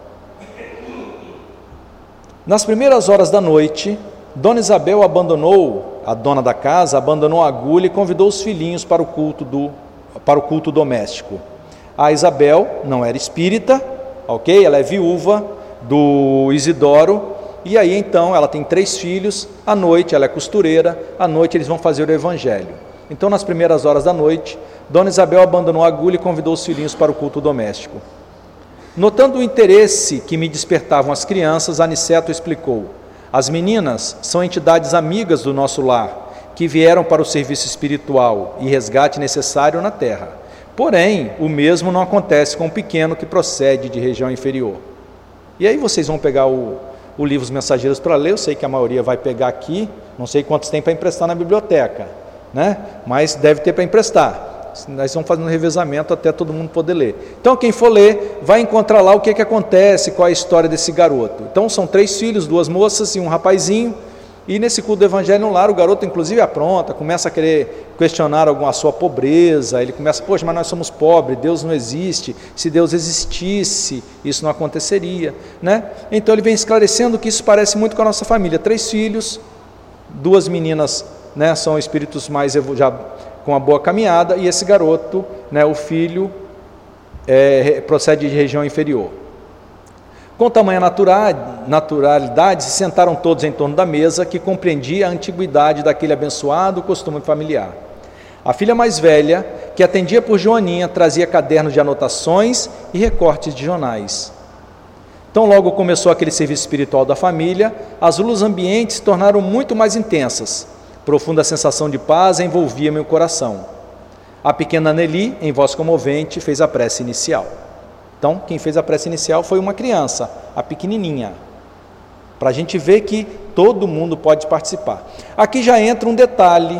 Speaker 4: Nas primeiras horas da noite, Dona Isabel abandonou, a dona da casa, abandonou a agulha e convidou os filhinhos para o culto, do, para o culto doméstico. A Isabel não era espírita, ok? Ela é viúva do Isidoro, e aí então ela tem três filhos, à noite ela é costureira, à noite eles vão fazer o evangelho. Então nas primeiras horas da noite, Dona Isabel abandonou a agulha e convidou os filhinhos para o culto doméstico. Notando o interesse que me despertavam as crianças, Aniceto explicou: as meninas são entidades amigas do nosso lar, que vieram para o serviço espiritual e resgate necessário na terra. Porém, o mesmo não acontece com o pequeno que procede de região inferior. E aí vocês vão pegar o, o livro Os Mensageiros para ler, eu sei que a maioria vai pegar aqui, não sei quantos tem para emprestar na biblioteca, né? Mas deve ter para emprestar. Nós vamos fazendo um revezamento até todo mundo poder ler. Então quem for ler, vai encontrar lá o que, que acontece, qual é a história desse garoto. Então são três filhos, duas moças e um rapazinho, e nesse culto do Evangelho no Lar, o garoto inclusive apronta, começa a querer questionar alguma, a sua pobreza, ele começa, poxa, mas nós somos pobres, Deus não existe, se Deus existisse, isso não aconteceria, né? Então ele vem esclarecendo que isso parece muito com a nossa família, três filhos, duas meninas, né, são espíritos mais já com uma boa caminhada, e esse garoto, né, o filho, é, procede de região inferior. Com tamanha naturalidade, se sentaram todos em torno da mesa, que compreendia a antiguidade daquele abençoado costume familiar. A filha mais velha, que atendia por Joaninha, trazia cadernos de anotações e recortes de jornais. Então logo começou aquele serviço espiritual da família, as luzes ambientes se tornaram muito mais intensas. Profunda sensação de paz envolvia meu coração. A pequena Nelly, em voz comovente, fez a prece inicial. Então, quem fez a prece inicial foi uma criança, a pequenininha, para a gente ver que todo mundo pode participar. Aqui já entra um detalhe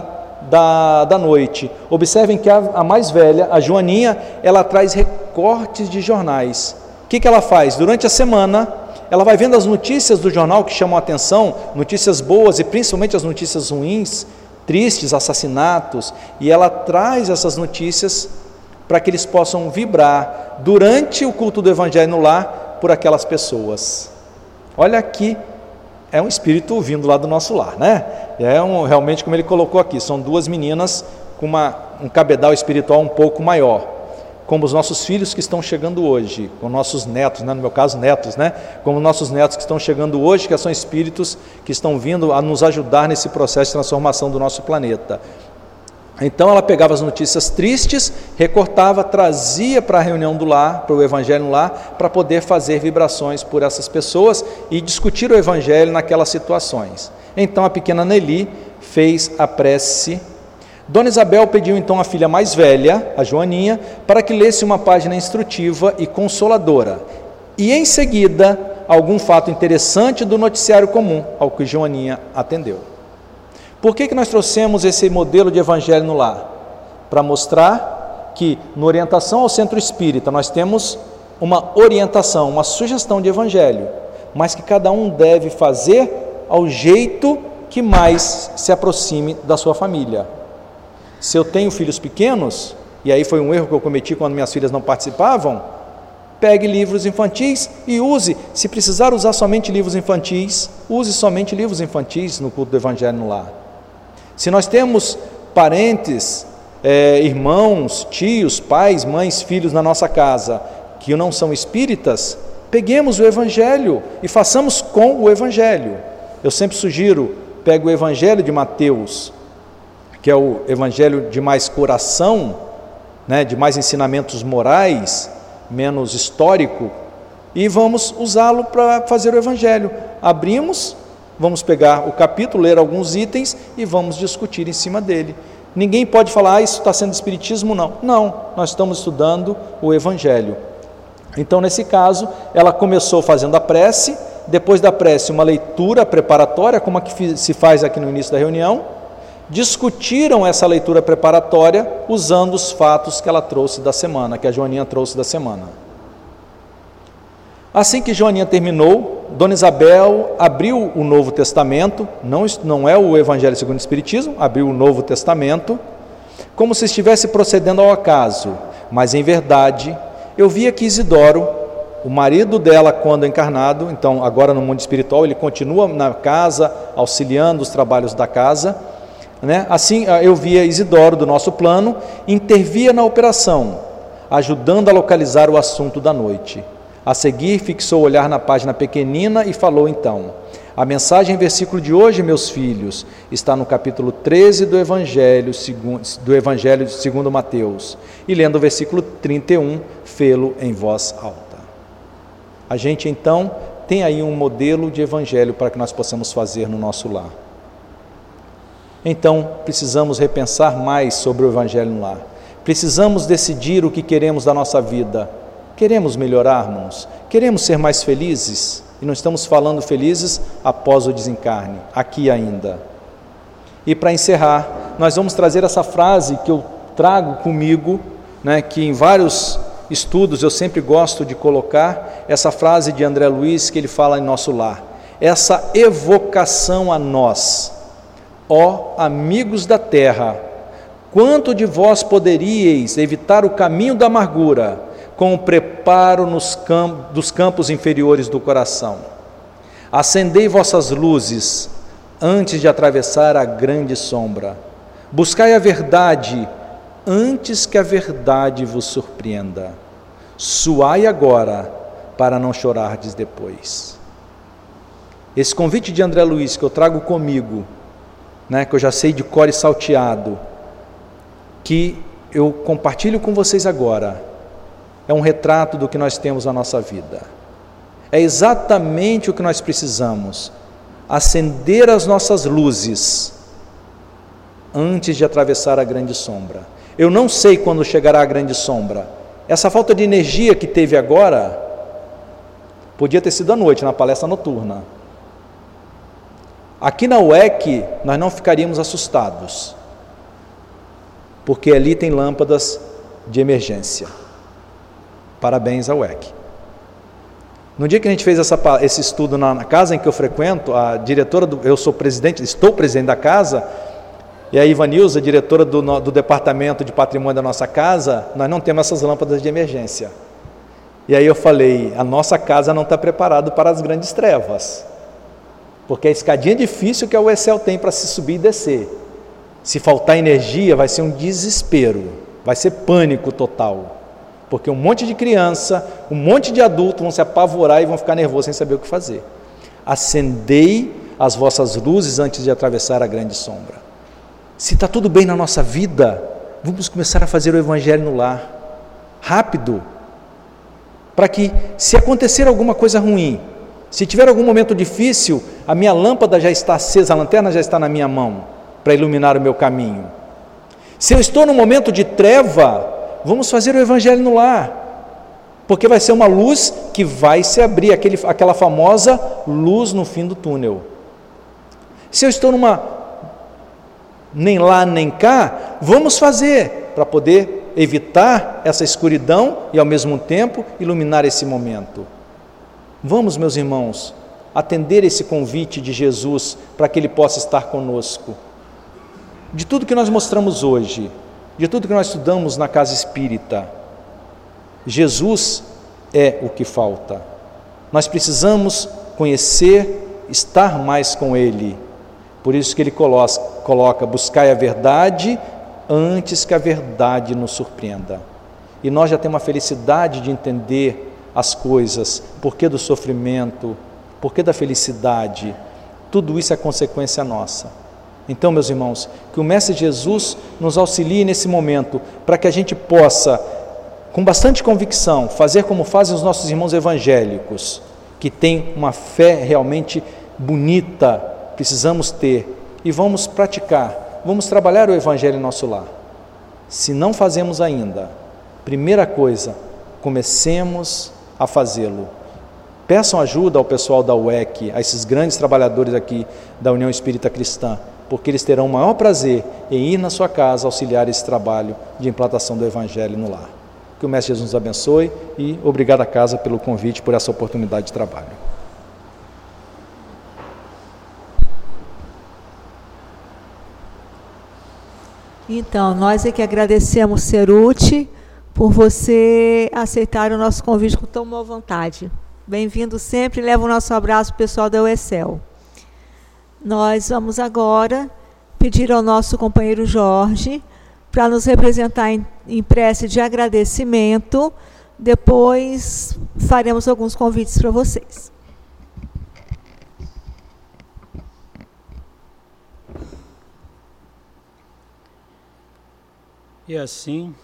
Speaker 4: da, da noite. Observem que a, a mais velha, a Joaninha, ela traz recortes de jornais. O que, que ela faz? Durante a semana, ela vai vendo as notícias do jornal que chamam a atenção, notícias boas e principalmente as notícias ruins, tristes, assassinatos, e ela traz essas notícias para que eles possam vibrar durante o culto do Evangelho no Lar por aquelas pessoas. Olha aqui, é um espírito vindo lá do nosso lar, né? É um, realmente, como ele colocou aqui, são duas meninas com uma, um cabedal espiritual um pouco maior, como os nossos filhos que estão chegando hoje, com nossos netos, né? No meu caso netos, né? Como nossos netos que estão chegando hoje, que são espíritos que estão vindo a nos ajudar nesse processo de transformação do nosso planeta. Então ela pegava as notícias tristes, recortava, trazia para a reunião do lar, para o Evangelho no Lar, para poder fazer vibrações por essas pessoas e discutir o Evangelho naquelas situações. Então a pequena Nelly fez a prece. Dona Isabel pediu então à filha mais velha, a Joaninha, para que lesse uma página instrutiva e consoladora, e em seguida algum fato interessante do noticiário comum, ao que Joaninha atendeu. Por que que nós trouxemos esse modelo de Evangelho no Lar? Para mostrar que, na orientação ao centro espírita, nós temos uma orientação, uma sugestão de Evangelho, mas que cada um deve fazer ao jeito que mais se aproxime da sua família. Se eu tenho filhos pequenos, e aí foi um erro que eu cometi quando minhas filhas não participavam, pegue livros infantis e use. Se precisar usar somente livros infantis, use somente livros infantis no culto do Evangelho no Lar. Se nós temos parentes, é, irmãos, tios, pais, mães, filhos na nossa casa que não são espíritas, peguemos o Evangelho e façamos com o Evangelho. Eu sempre sugiro, pegue o Evangelho de Mateus, que é o evangelho de mais coração, né, de mais ensinamentos morais, menos histórico, e vamos usá-lo para fazer o evangelho. Abrimos, vamos pegar o capítulo, ler alguns itens e vamos discutir em cima dele. Ninguém pode falar, ah, isso está sendo espiritismo, não. Não, nós estamos estudando o evangelho. Então, nesse caso, ela começou fazendo a prece, depois da prece uma leitura preparatória, como a que se faz aqui no início da reunião. Discutiram essa leitura preparatória usando os fatos que ela trouxe da semana, que a Joaninha trouxe da semana. Assim que Joaninha terminou, Dona Isabel abriu o Novo Testamento, não, não é o Evangelho segundo o Espiritismo, abriu o Novo Testamento, como se estivesse procedendo ao acaso, mas em verdade eu via que Isidoro, o marido dela quando encarnado, então agora no mundo espiritual ele continua na casa, auxiliando os trabalhos da casa, né? Assim eu via Isidoro do nosso plano, intervia na operação, ajudando a localizar o assunto da noite. A seguir fixou o olhar na página pequenina e falou então: a mensagem versículo de hoje, meus filhos, está no capítulo treze do Evangelho segundo, do Evangelho segundo Mateus, e lendo o versículo trinta e um, fê-lo em voz alta. A gente então tem aí um modelo de evangelho para que nós possamos fazer no nosso lar. Então, precisamos repensar mais sobre o evangelho no lar. Precisamos decidir o que queremos da nossa vida. Queremos melhorar, irmãos? Queremos ser mais felizes? E não estamos falando felizes após o desencarne, aqui ainda. E para encerrar, nós vamos trazer essa frase que eu trago comigo, né, que em vários estudos eu sempre gosto de colocar, essa frase de André Luiz que ele fala em nosso lar. Essa evocação a nós: ó amigos da terra, quanto de vós poderíeis evitar o caminho da amargura com o preparo nos campos, dos campos inferiores do coração? Acendei vossas luzes antes de atravessar a grande sombra. Buscai a verdade antes que a verdade vos surpreenda. Suai agora para não chorardes depois. Esse convite de André Luiz que eu trago comigo, né, que eu já sei de cor e salteado, que eu compartilho com vocês agora, é um retrato do que nós temos na nossa vida. É exatamente o que nós precisamos: acender as nossas luzes antes de atravessar a grande sombra. Eu não sei quando chegará a grande sombra. Essa falta de energia que teve agora, podia ter sido à noite, na palestra noturna. Aqui na U E C, nós não ficaríamos assustados, porque ali tem lâmpadas de emergência. Parabéns à U E C. No dia que a gente fez essa, esse estudo na casa em que eu frequento, a diretora, do, eu sou presidente, estou presidente da casa, e a Ivanilza, diretora do, do departamento de patrimônio da nossa casa, nós não temos essas lâmpadas de emergência. E aí eu falei, a nossa casa não está preparada para as grandes trevas, porque a escadinha difícil que a U E C L tem para se subir e descer. Se faltar energia, vai ser um desespero, vai ser pânico total, porque um monte de criança, um monte de adulto vão se apavorar e vão ficar nervosos sem saber o que fazer. Acendei as vossas luzes antes de atravessar a grande sombra. Se está tudo bem na nossa vida, vamos começar a fazer o evangelho no lar, rápido, para que, se acontecer alguma coisa ruim, se tiver algum momento difícil, a minha lâmpada já está acesa, a lanterna já está na minha mão, para iluminar o meu caminho. Se eu estou num momento de treva, vamos fazer o evangelho no lar, porque vai ser uma luz que vai se abrir, aquele, aquela famosa luz no fim do túnel. Se eu estou numa nem lá nem cá, vamos fazer para poder evitar essa escuridão e ao mesmo tempo iluminar esse momento. Vamos, meus irmãos, atender esse convite de Jesus para que Ele possa estar conosco. De tudo que nós mostramos hoje, de tudo que nós estudamos na casa espírita, Jesus é o que falta. Nós precisamos conhecer, estar mais com Ele. Por isso que Ele coloca, buscai a verdade antes que a verdade nos surpreenda. E nós já temos a felicidade de entender as coisas, porquê do sofrimento, porquê da felicidade. Tudo isso é consequência nossa. Então, meus irmãos, que o Mestre Jesus nos auxilie nesse momento, para que a gente possa, com bastante convicção, fazer como fazem os nossos irmãos evangélicos, que têm uma fé realmente bonita, precisamos ter, e vamos praticar, vamos trabalhar o Evangelho em nosso lar. Se não fazemos ainda, primeira coisa, comecemos a fazê-lo. Peçam ajuda ao pessoal da U E C, a esses grandes trabalhadores aqui da União Espírita Cristã, porque eles terão o maior prazer em ir na sua casa auxiliar esse trabalho de implantação do Evangelho no lar. Que o Mestre Jesus nos abençoe e obrigado à casa pelo convite, por essa oportunidade de trabalho.
Speaker 2: Então, nós é que agradecemos, Ceruti, por você aceitar o nosso convite com tão boa vontade. Bem-vindo sempre, leva o nosso abraço pessoal da U E C E L. Nós vamos agora pedir ao nosso companheiro Jorge para nos representar em, em prece de agradecimento. Depois faremos alguns convites para vocês.
Speaker 3: E assim,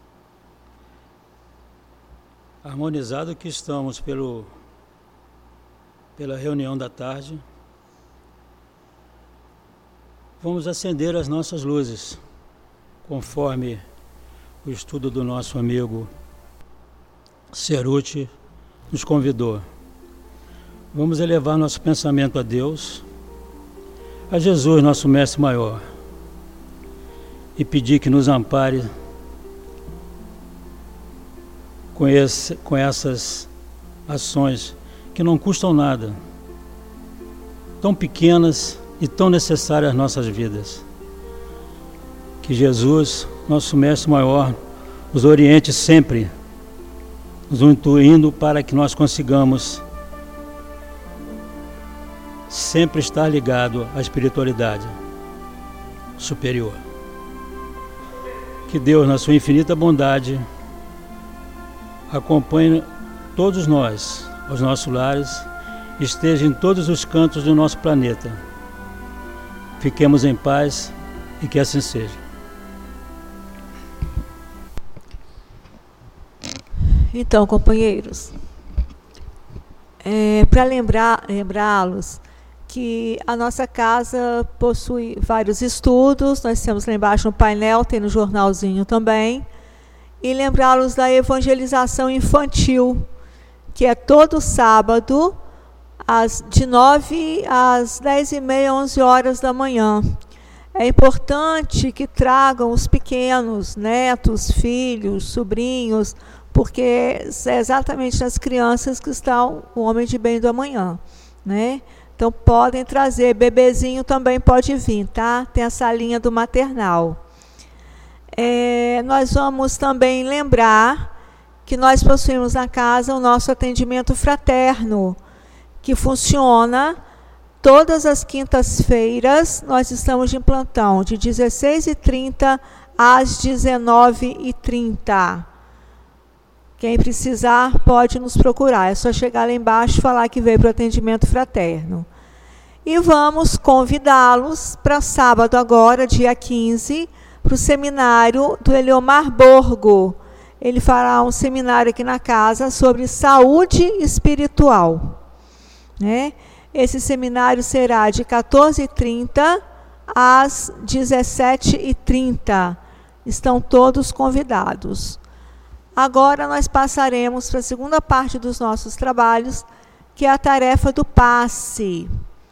Speaker 3: harmonizado que estamos pelo, pela reunião da tarde, vamos acender as nossas luzes, conforme o estudo do nosso amigo Ceruti nos convidou. Vamos elevar nosso pensamento a Deus, a Jesus, nosso Mestre Maior, e pedir que nos ampare com, esse, com essas ações que não custam nada, tão pequenas e tão necessárias às nossas vidas. Que Jesus, nosso Mestre Maior, nos oriente sempre, nos intuindo para que nós consigamos sempre estar ligado à espiritualidade superior. Que Deus, na sua infinita bondade, acompanhe todos nós, aos nossos lares, esteja em todos os cantos do nosso planeta. Fiquemos em paz e que assim seja.
Speaker 2: Então, companheiros, é, para lembrar, lembrá-los que a nossa casa possui vários estudos, nós temos lá embaixo no painel, tem no jornalzinho também, e lembrá-los da evangelização infantil, que é todo sábado, às, de nove às dez e meia, onze horas da manhã. É importante que tragam os pequenos, netos, filhos, sobrinhos, porque é exatamente nas crianças que está o homem de bem do amanhã, né? Então, podem trazer, bebezinho também pode vir, tá? Tem a salinha do maternal. É, nós vamos também lembrar que nós possuímos na casa o nosso atendimento fraterno, que funciona todas as quintas-feiras. Nós estamos de plantão de dezesseis e trinta às dezenove e trinta. Quem precisar pode nos procurar, é só chegar lá embaixo e falar que veio para o atendimento fraterno. E vamos convidá-los para sábado agora, dia quinze, para o seminário do Eliomar Borgo. Ele fará um seminário aqui na casa sobre saúde espiritual, né? Esse seminário será de quatorze e trinta às dezessete e trinta. Estão todos convidados. Agora nós passaremos para a segunda parte dos nossos trabalhos, que é a tarefa do passe.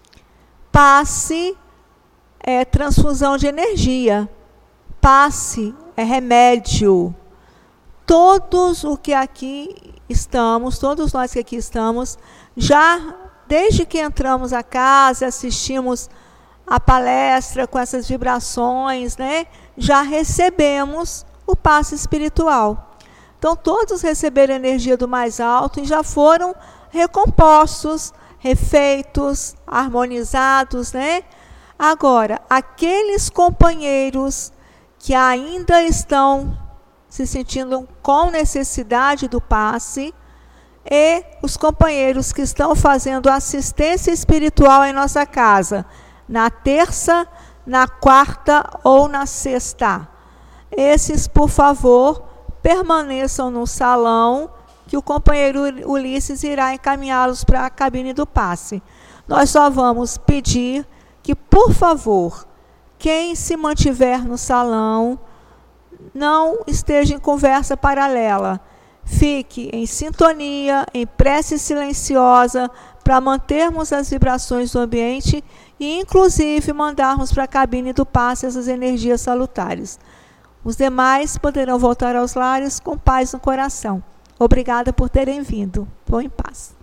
Speaker 2: Passe é transfusão de energia. Passe é remédio. Todos o que aqui estamos, todos nós que aqui estamos, já desde que entramos a casa, assistimos a palestra com essas vibrações, né, já recebemos o passe espiritual. Então, todos receberam energia do mais alto e já foram recompostos, refeitos, harmonizados, né? Agora, aqueles companheiros que ainda estão se sentindo com necessidade do passe e os companheiros que estão fazendo assistência espiritual em nossa casa, na terça, na quarta ou na sexta. Esses, por favor, permaneçam no salão, que o companheiro Ulisses irá encaminhá-los para a cabine do passe. Nós só vamos pedir que, por favor, quem se mantiver no salão, não esteja em conversa paralela. Fique em sintonia, em prece silenciosa, para mantermos as vibrações do ambiente e, inclusive, mandarmos para a cabine do passe essas energias salutares. Os demais poderão voltar aos lares com paz no coração. Obrigada por terem vindo. Vão em paz.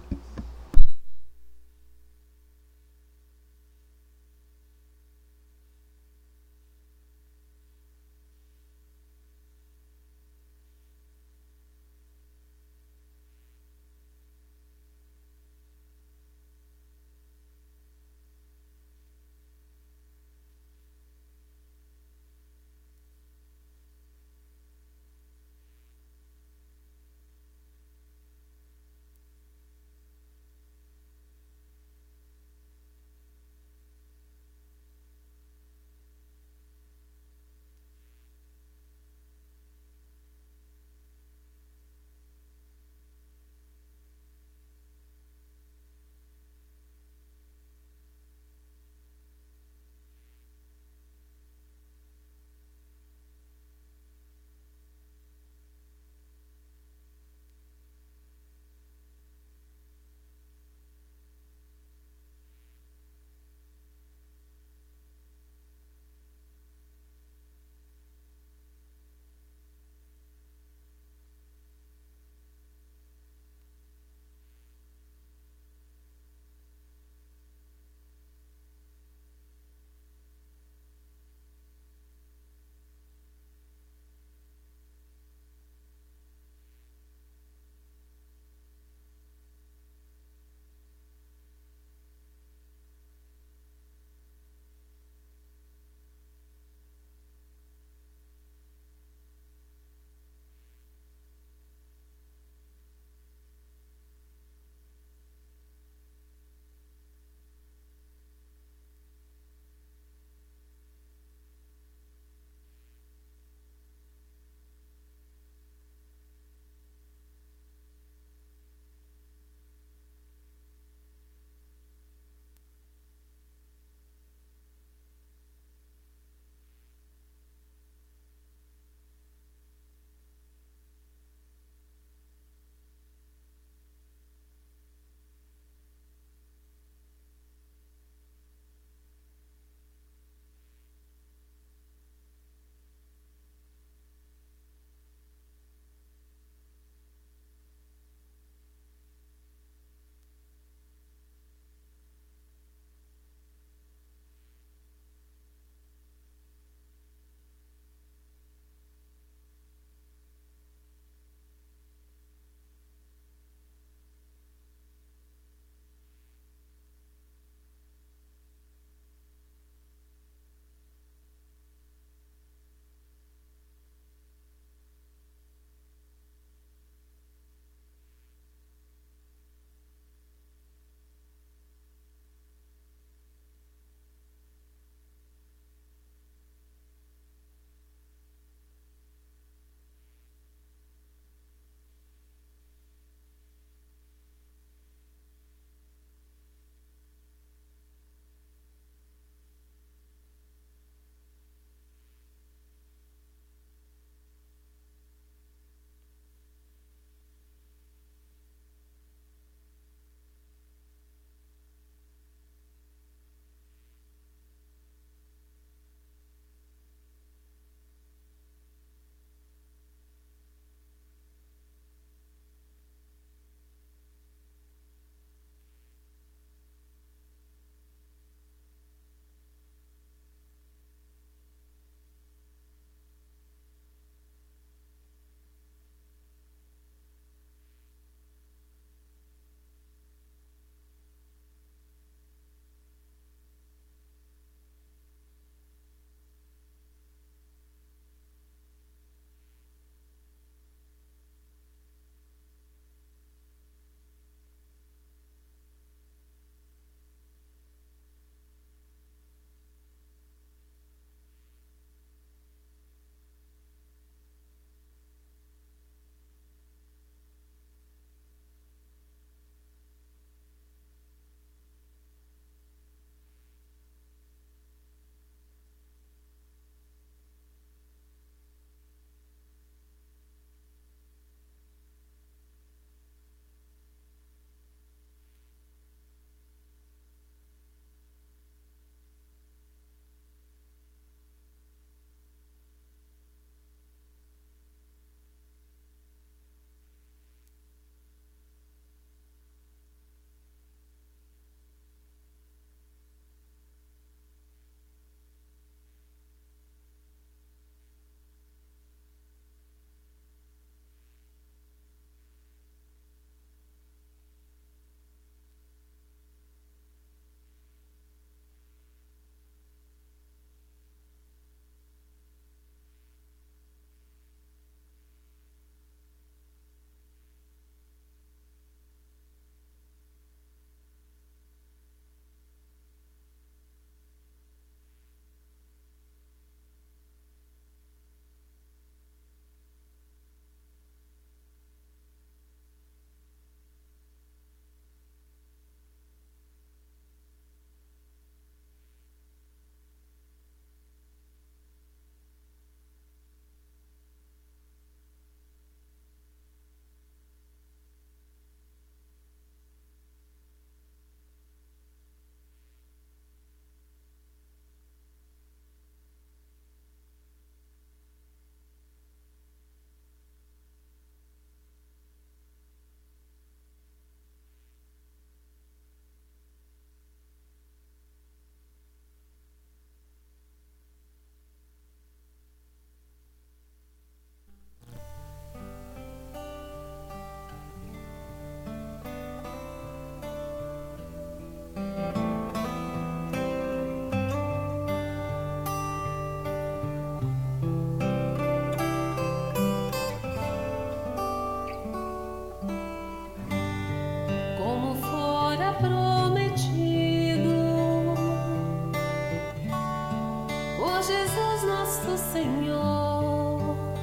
Speaker 1: nosso Senhor,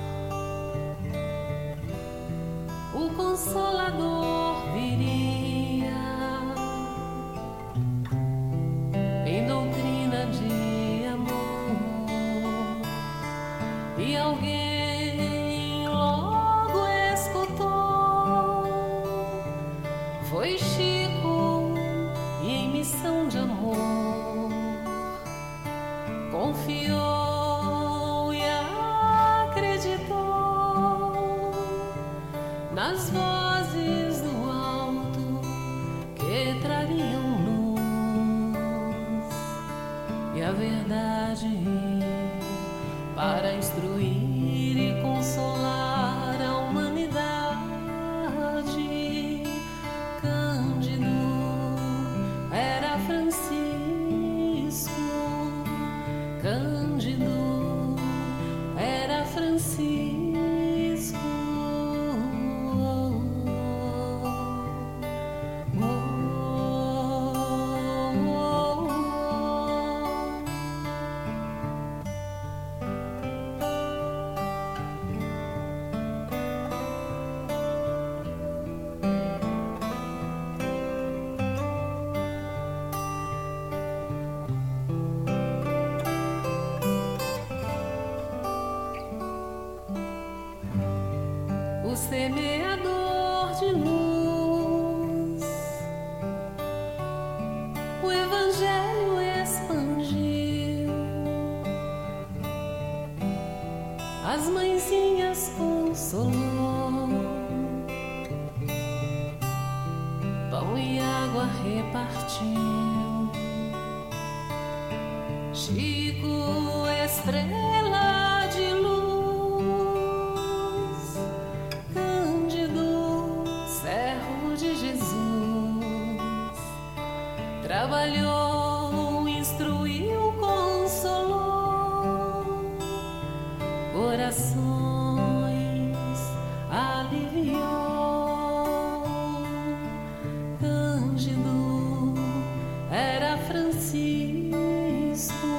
Speaker 1: o Consolador viria em doutrina de amor, e alguém logo escutou. Foi Chico, e em missão de amor confiou e acreditou nas vozes do alto que trariam luz e a verdade para instruir e consolar a humanidade. Cândido era Francisco, Cândido era Francisco. O semeador de luz, o Evangelho expandiu, as mãezinhas consolou, pão e água repartiu. Chico, estrela de luz, trabalhou, instruiu, consolou, corações aliviou. Cândido era Francisco,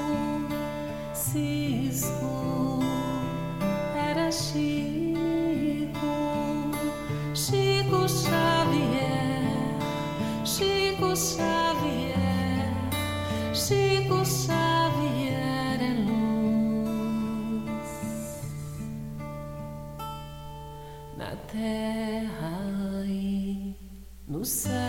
Speaker 1: Cisco era Chico, Chico Xavier, Chico Xavier, Chico Xavier é luz na terra e no céu.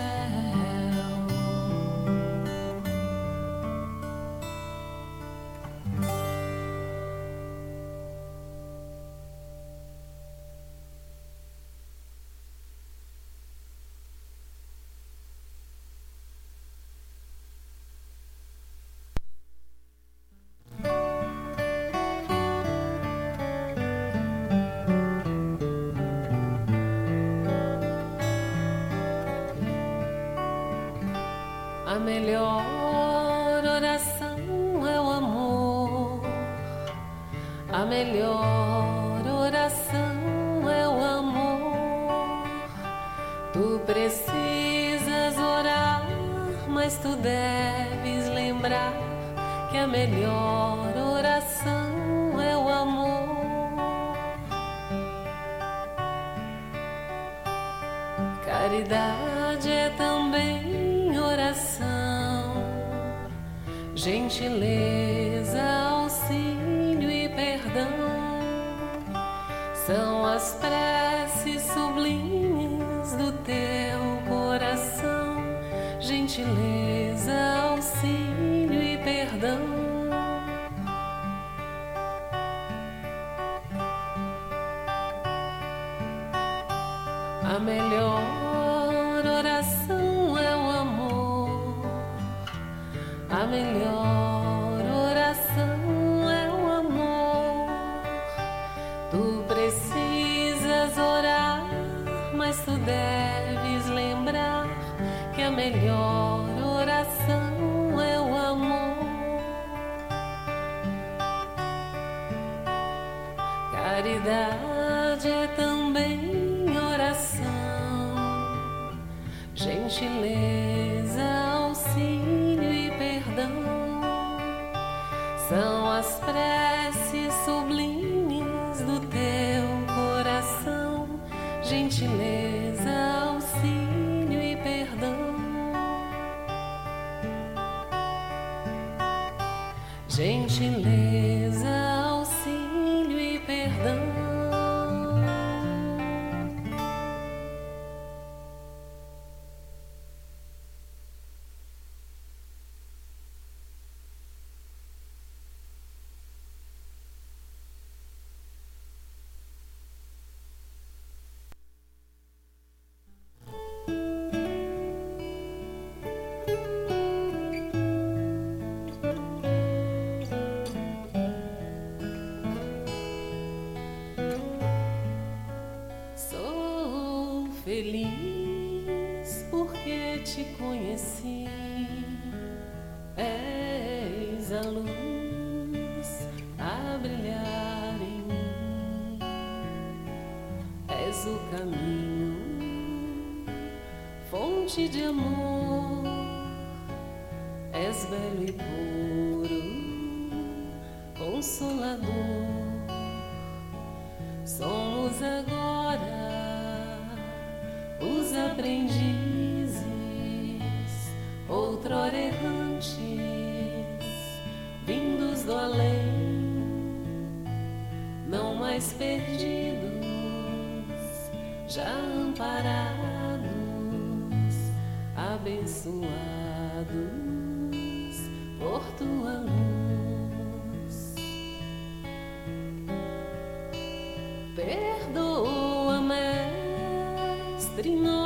Speaker 1: A melhor oração é o amor, a melhor oração é o amor. Tu precisas orar, mas tu deves lembrar que a melhor oração é o amor. Caridade é também oração, gentileza, auxílio e perdão são as preces sublimes do teu coração. Gentileza, auxílio e perdão. A melhor oração é o amor, a melhor oração é o amor. Tu precisas orar, mas tu deves lembrar que a melhor oração é o amor. Caridade é também oração, gentileza, auxílio e perdão são as preces Feliz porque te conheci, és a luz a brilhar em mim, és o caminho, fonte de amor, és belo e puro, consolador. Somos agora os aprendizes, outrora errantes, vindos do além, não mais perdidos, já amparados, abençoados por tua luz. Perdoa, Mestre,